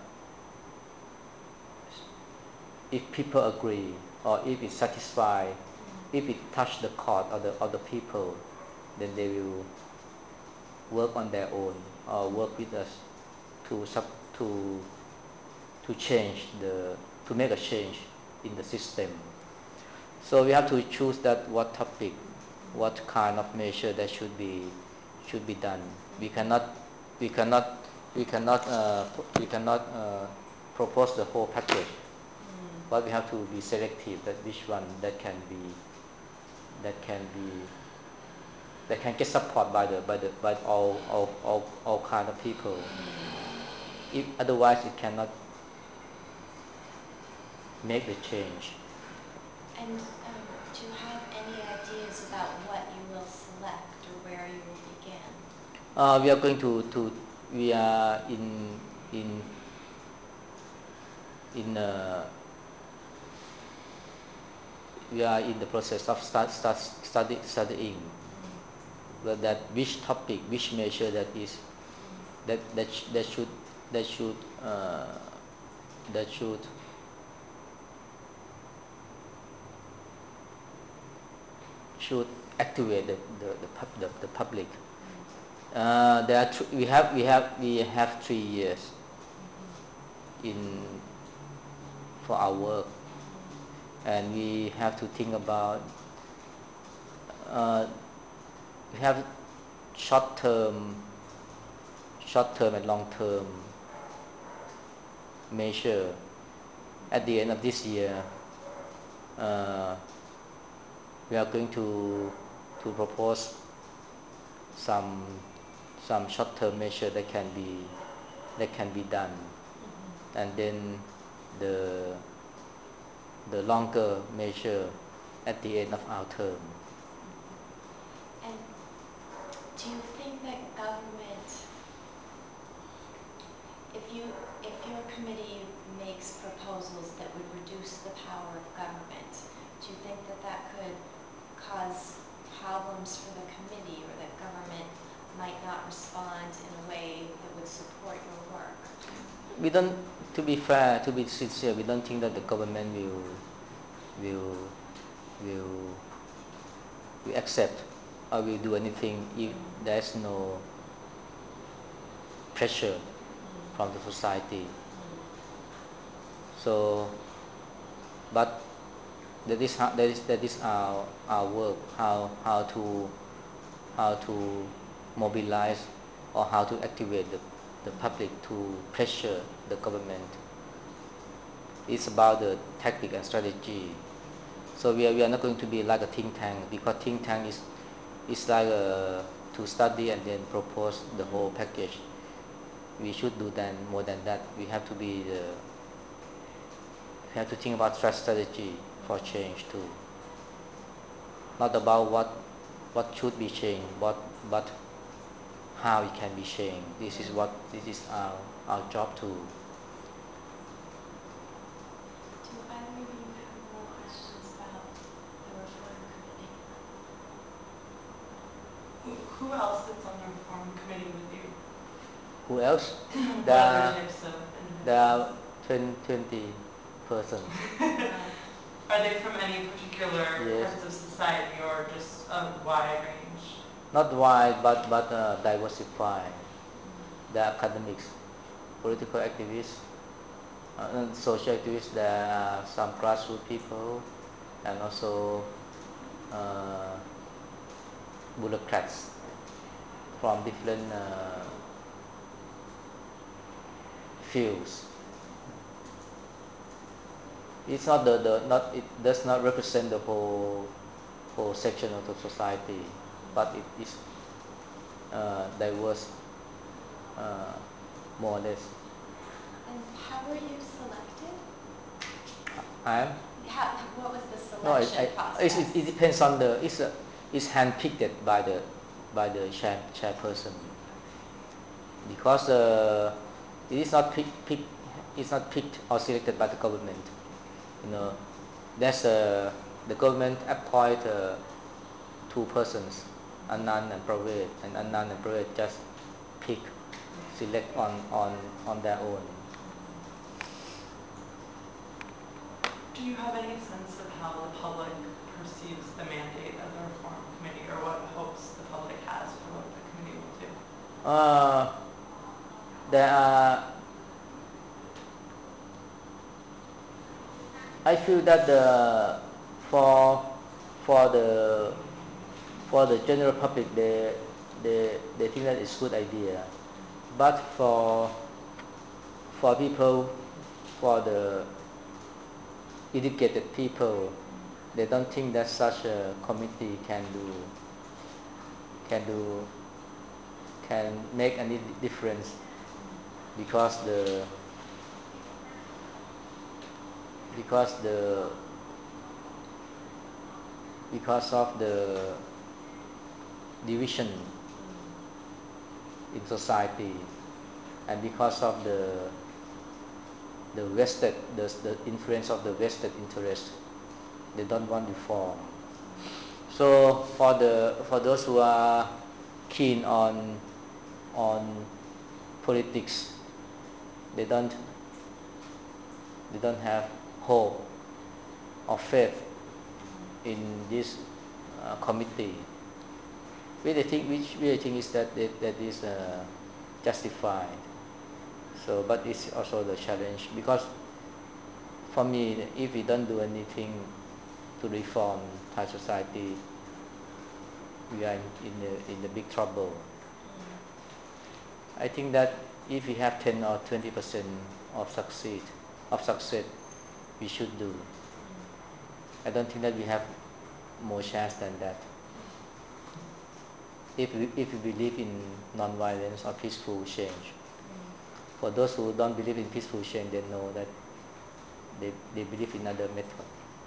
if people agree, or if it satisfy, if it touch the court of the of the people, then they will work on their own or work with us to sub to to change the to make a change in the system. So we have to choose that what topic, what kind of measure that should be should be done. We cannot we cannot we cannot uh, we cannot uh, propose the whole package, but we have to be selective that which one that can be that can be that can get support by the by the by all all all, all kind of people. If otherwise it cannot make the change. And um, do you have any ideas about what you will select or where you will begin? Uh, we are going to, to we are in in in uh, we are in the process of start, start study, studying but that which topic, which measure that is that that, sh- that should that should uh, that should should activate the the the, pub- the, the public. Uh, there are th- we have we have we have three years in for our work, and we have to think about uh, we have short term short term and long term measure. At the end of this year, uh, we are going to to propose some some short term measure that can be that can be done, and then the the longer measure at the end of our term. And do you think that government, if you if your committee makes proposals that would reduce the power of government, do you think that that could cause problems for the committee, or that government might not respond in a way that would support your work? We don't, to be fair, to be sincere, we don't think that the government will will will will accept or will do anything if there's no pressure from the society. So, but that is how, that is that is our our work. How how to how to mobilize or how to activate the, the public to pressure the government. It's about the tactic and strategy. So we are, we are not going to be like a think tank, because think tank is is like a, to study and then propose the whole package. We should do then more than that. We have to be the, we have to think about strategy for change too. Not about what what should be changed, but but how it can be changed. This is what this is our our job too. Do either of you have more questions about the reform committee? Who, who else sits on the reform committee with you? Who else? What There other are, types of there are individuals? twenty persons. Are they from any particular Yes. parts of society or just a wide range? Not wide, but but uh, diversified. There are academics, political activists, uh, and social activists. There are some grassroots people, and also uh, bureaucrats from different uh, fields. It's not the, the not it does not represent the whole whole section of the society, but it is uh, diverse, uh, more or less. And how were you selected? I am How, what was the no, I, selection I, process? it's, it, it depends on the it's a, it's handpicked by the by the chair, chairperson, because uh, it is not pick, pick it's not picked or selected by the government. You know, that's uh, the government appoint uh, two persons, Anand and Praved, and Anand and Praved just pick, select on, on, on their own. Do you have any sense of how the public perceives the mandate of the reform committee, or what hopes the public has for what the committee will do? Uh, there are, I feel that the, for for the for the general public, they they they think that it's a good idea, but for for people, for the educated people, they don't think that such a committee can do can do can make any difference, because the because the because of the division in society, and because of the the vested the, the influence of the vested interest. They don't want reform. So for the for those who are keen on on politics, they don't they don't have hope or faith in this uh, committee. Which I think which we think is that that, that is uh, justified. So, but it's also the challenge, because for me, if we don't do anything to reform Thai society, we are in, in the in the big trouble. I think that if we have ten or twenty percent of succeed of success, we should do. I don't think that we have more chance than that. If we, if we believe in non-violence or peaceful change. For those who don't believe in peaceful change, they know that they, they believe in other method.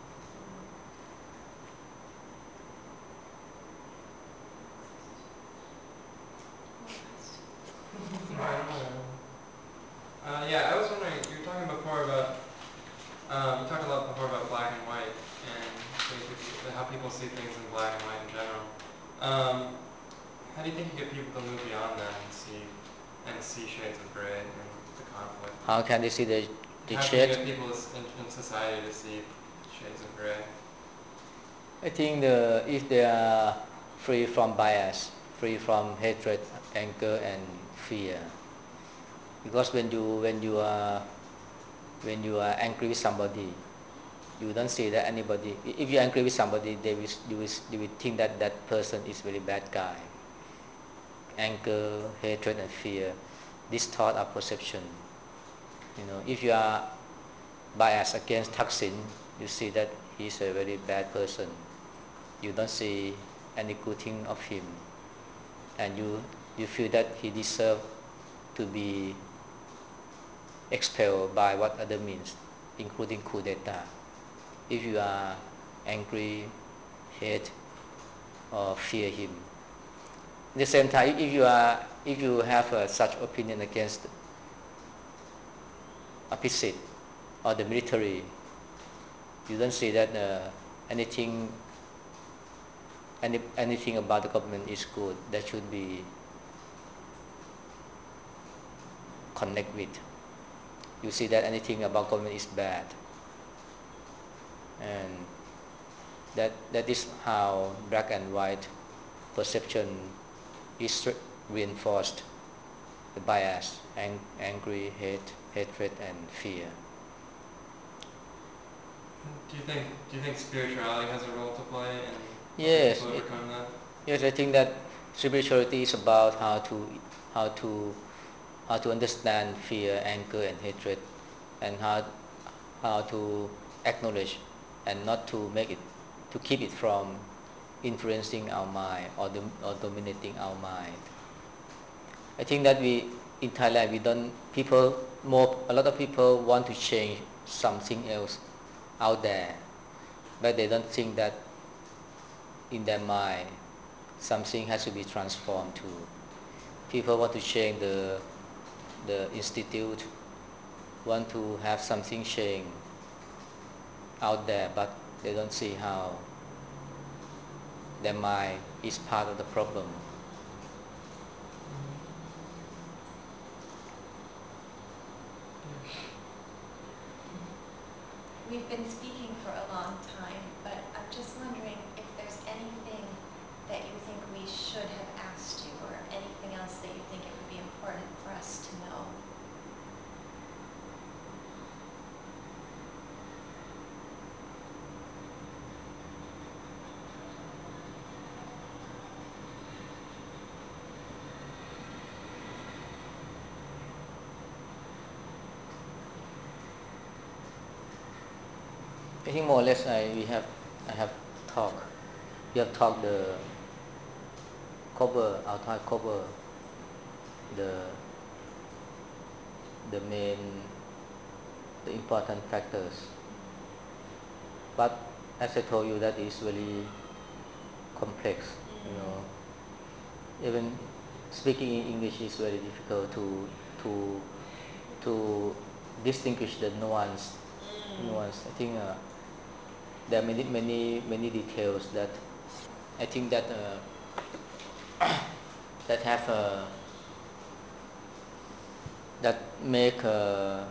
Uh, yeah, I was wondering, you were talking before about, um, you talked a lot before about black and white, and people, how people see things in black and white in general. Um, how do you think you get people to move beyond that and see, and see shades of gray in the conflict? How can they see the, the How shade? can you get people in, in society to see shades of gray? I think the, if they are free from bias, free from hatred, anger, and fear, because when you when you are when you are angry with somebody, you don't say that anybody. If you're angry with somebody, they will you will you will think that that person is very bad guy. Anger, hatred, and fear, this thought are perception. You know, if you are biased against Thaksin, you see that he's a very bad person. You don't see any good thing of him, and you you feel that he deserves to be expelled by what other means, including coup d'etat. If you are angry, hate, or fear him. At the same time, if you are if you have uh, such opinion against Abhisit or the military, you don't say that uh, anything any, anything about the government is good that should be connect with. You see that anything about government is bad, and that that is how black and white perception is reinforced. The bias, ang- angry, hate, hatred, and fear. Do you think do you think spirituality has a role to play in helping Yes, people it, overcome that? yes. I think that spirituality is about how to how to how to understand fear, anger, and hatred, and how how to acknowledge and not to make it to keep it from influencing our mind or, dom, or dominating our mind. I think that we in Thailand we don't people more a lot of people want to change something else out there, but they don't think that in their mind something has to be transformed too. People want to change the the institute, want to have something change out there, but they don't see how their mind is part of the problem. We've been speaking for a long time, but I'm just wondering if there's anything that you think we should have asked you, or anything else that you think it would be important for us to know. I think more or less I we have I have talked. We have talked the cover our Thai cover the the main the important factors. But as I told you, that is very complex. Mm. You know, even speaking in English is very difficult to to to distinguish the nuance. Mm. Nuance. I think uh, there are many many many details that I think that uh, that have uh, that make uh,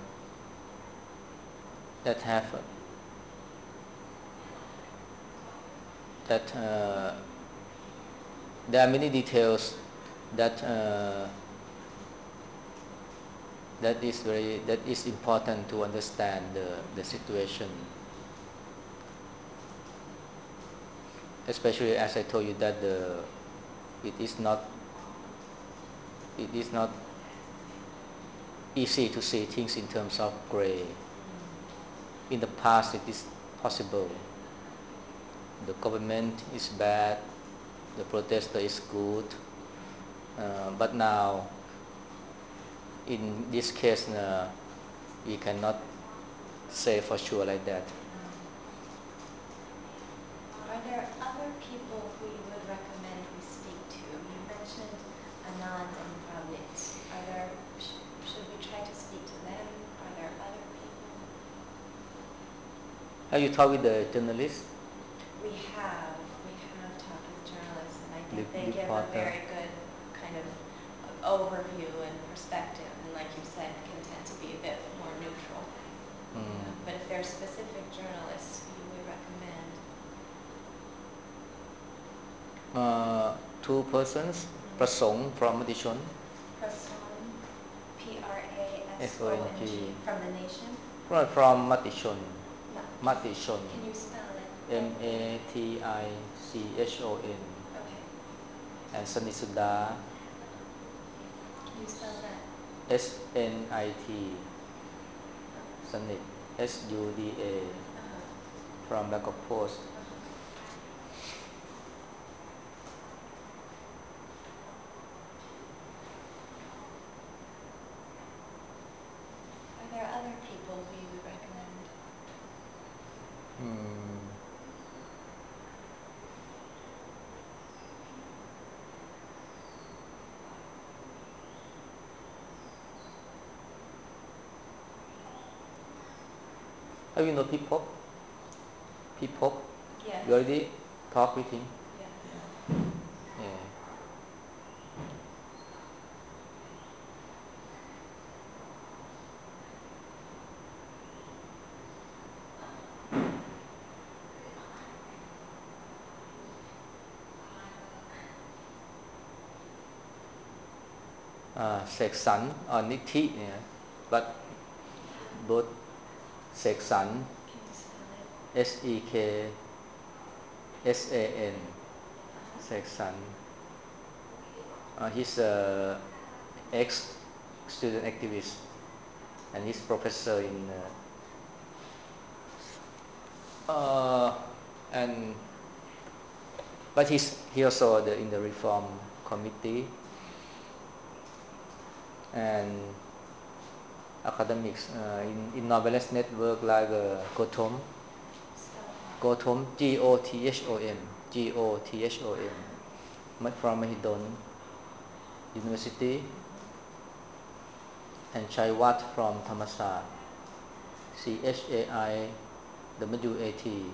that have uh, that uh, there are many details that uh, that is very that is important to understand the, the situation, especially as I told you that the it is not it is not easy to see things in terms of gray. In the past it is possible. The government is bad, the protester is good, uh, but now in this case uh, we cannot say for sure like that. Are there other people who you would recommend we speak to? You mentioned Anand and Pravit. Are there, sh- should we try to speak to them? Are there other people? Have you talked with the journalist? We have, we have talked with journalists, and I think Lip- they give a reporter. very good kind of overview and perspective, and like you said, can tend to be a bit more neutral. Mm. But if there are specific journalists who you would recommend, Uh, two persons, Prasong from Matichon, Prasong, P R A S O N G. From the nation? From, from Matichon. No. Matichon. Can you spell it? M A T I C H O N. Okay. And Sanisuda. Can you spell that? S N I T. Sanit. S U D A. Uh-huh. From Bangkok Post. Uh-huh. Are there other people who you would recommend? Hmm. Have you know Pipop? Pipop? Yes. You already talked with him? Yes. Yeah. Uh, Seksan or Niti, yeah. But both Seksan, Can you spell it? S E K S A N, Uh-huh. Seksan. Uh, he's a ex student activist and he's professor in uh, uh, and but he's he also the, in the reform committee and academics uh, in, in Novelist network like uh, Gotham Spell it. Gotham G O T H O M G O T H O M from Mahidol University and Chaiwat from Thammasat C H A I W A T.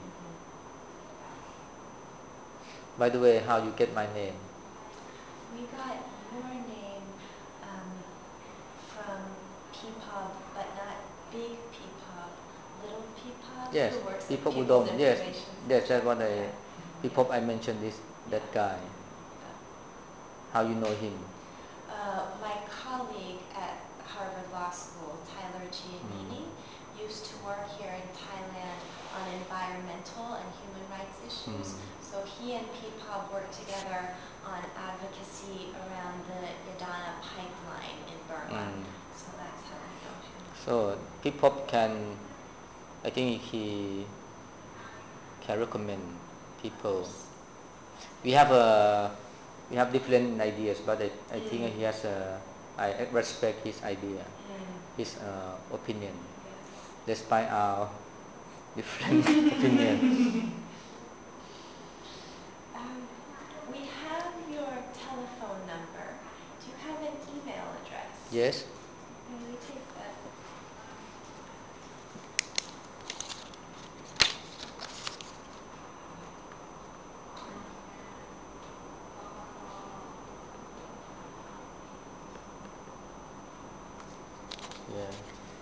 By the way, how you get my name? We got your name um, from P-Pub, but not big P-Pub, little P-Pub, Yes, who works People at People's Udom. Yes, Information yes, that's Center. what I. Yeah. People I mentioned this that guy. How you know him? Uh, my colleague at Harvard Law School, Tyler Giannini, Mm. used to work here in Thailand on environmental and human rights issues. Mm. So he and P-Pub worked together on advocacy around the Yadana pipeline in Burma. Mm. So that's how I know him. So People can, I think he can recommend people. We have a we have different ideas, but I, I think Mm. he has a. I respect his idea, Mm. his uh, opinion, Yes. despite our different opinion. Um, we have your telephone number. Do you have an email address? Yes. May we take that? Yeah.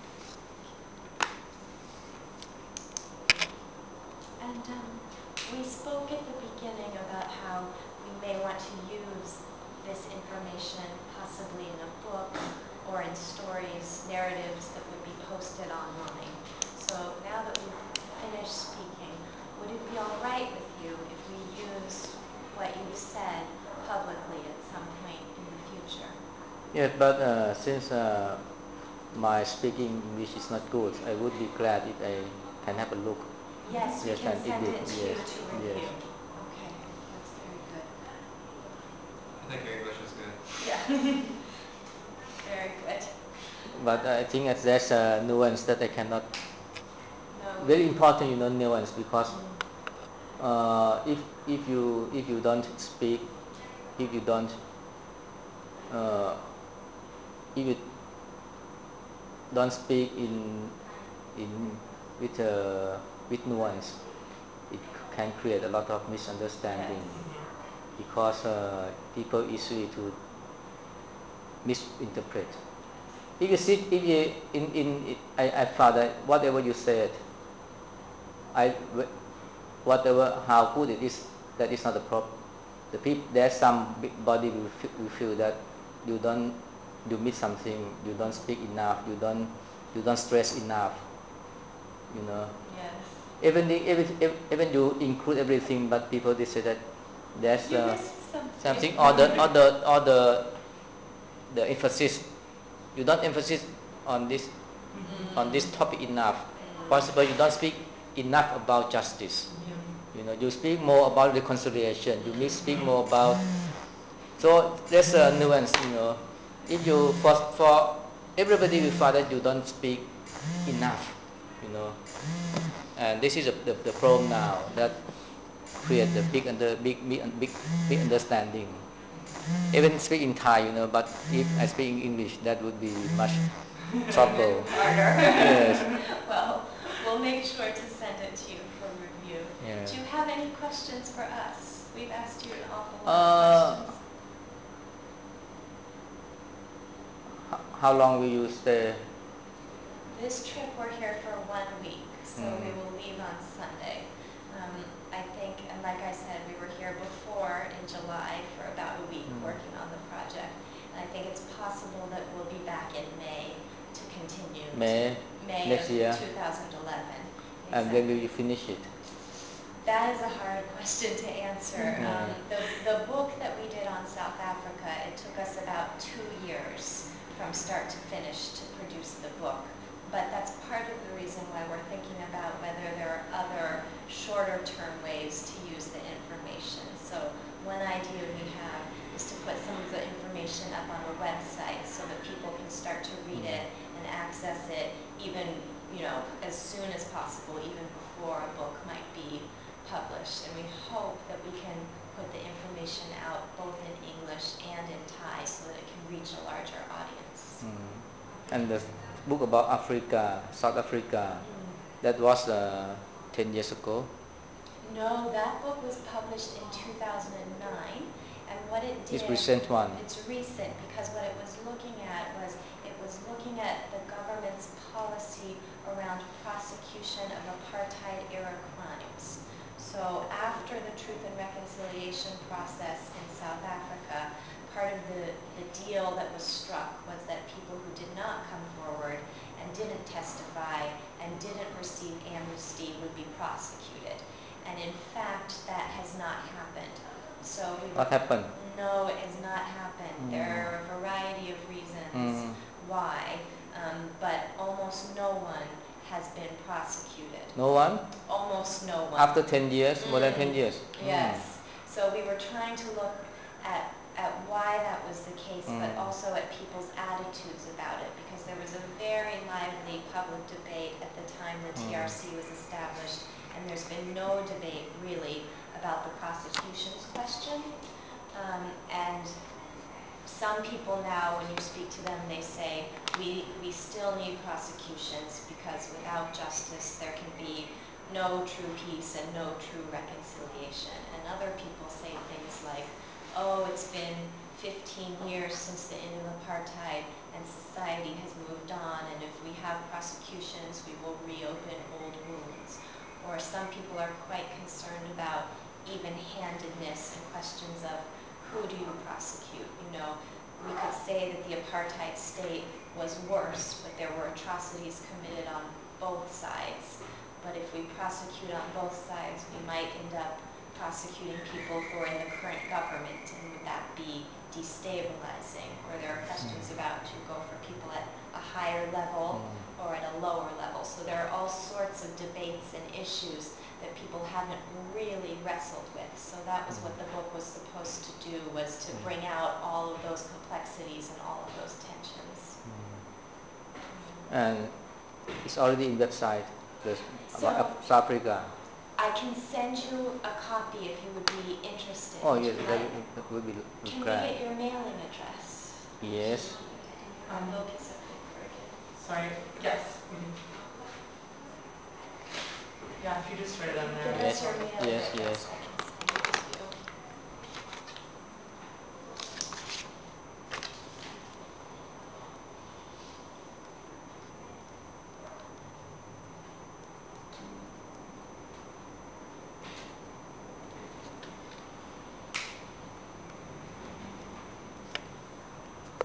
And um, we spoke at the beginning about how we may want to use this information possibly in a book or in stories, narratives that would be posted online. So now that we've finished speaking, would it be all right with you if we use what you've said publicly at some point in the future? Yes, but uh, since uh, my speaking English is not good, I would be glad if I can have a look. Yes, we Yes, can and send edit. it to you Yes, to yes. review. Okay, that's very good. I think your English is good. Yeah. Very good. But I think that there's a nuance that I cannot. No. Very important, you know, nuance because Mm. uh, if if you if you don't speak, if you don't uh, if you don't speak in in with uh, with nuance, it can create a lot of misunderstanding Yes. because uh, people easily to misinterpret. If you sit, if you in in I, I found that whatever you said, I whatever how good it is, that is not the problem. The people there's some big body will feel, will feel that you don't you miss something, you don't speak enough, you don't you don't stress enough, you know. Yes. Even the, even even you include everything, but people they say that there's You uh, missed something. something or the or the or the the emphasis, you don't emphasize on this Mm-hmm. on this topic enough. Possible you don't speak enough about justice. Yeah. You know, you speak more about reconciliation. You may speak more about. So there's a nuance. You know, if you for for everybody will find that you don't speak enough. You know, and this is a, the the problem now that create the big under big big big big understanding. Even speak in Thai, you know, but if I speak in English, that would be much trouble. Harder. Yes. Well, we'll make sure to send it to you for review. Yeah. Do you have any questions for us? We've asked you an awful lot Uh, of questions. h- how long will you stay? This trip, we're here for one week, so Mm. we will leave on Sunday. Um, I think, and like I said, we were here before in July for about a week Mm. working on the project. And I think it's possible that we'll be back in May to continue. May May next of year? two thousand eleven. And when will you finish it? That is a hard question to answer. Yeah. Um, the, the book that we did on South Africa, it took us about two years from start to finish to produce the book. But that's part of the reason why we're thinking about whether there are other shorter term ways to use the information. So one idea we have is to put some of the information up on a website so that people can start to read it and access it even, you know, as soon as possible, even before a book might be published. And we hope that we can put the information out both in English and in Thai so that it can reach a larger audience. Mm. And the book about Africa, South Africa, that was uh, ten years ago. No, that book was published in two thousand nine, and what it did... It's recent one. It's recent, because what it was looking at was, it was looking at the government's policy around prosecution of apartheid-era crimes. So after the Truth and Reconciliation process in South Africa, part of the, the deal that was struck was that people who did not come forward and didn't testify and didn't receive amnesty would be prosecuted. And in fact, that has not happened. So we What happened? No, it has not happened. Mm. There are a variety of reasons Mm. why, um, but almost no one has been prosecuted. No one? Almost no one. After ten years, more than ten Mm. years? Yes. So we were trying to look at, at why that was the case, but Mm. also at people's attitudes about it, because there was a very lively public debate at the time the T R C was established, and there's been no debate really about the prosecutions question. Um, and some people now, when you speak to them, they say, we, we still need prosecutions because without justice there can be no true peace and no true reconciliation. And other people say things like, oh, it's been fifteen years since the end of apartheid and society has moved on, and if we have prosecutions, we will reopen old wounds. Or some people are quite concerned about even-handedness and questions of who do you prosecute? You know, we could say that the apartheid state was worse, but there were atrocities committed on both sides. But if we prosecute on both sides, we might end up prosecuting people who are in the current government, and would that be destabilizing? Or there are questions about to go for people at a higher level or at a lower level. So there are all sorts of debates and issues that people haven't really wrestled with. So that was what the book was supposed to do, was to bring out all of those complexities and all of those tensions. And it's already in website, the, So- about South Africa. I can send you a copy if you would be interested. Oh Would yes, you that, like? would- that would be Can we great. get your mailing address? Yes. Um, Locus of Pittsburgh. Sorry, yes. we do. Yeah, if you just write it down there. Give us your Yes, mailing yes, address. yes. I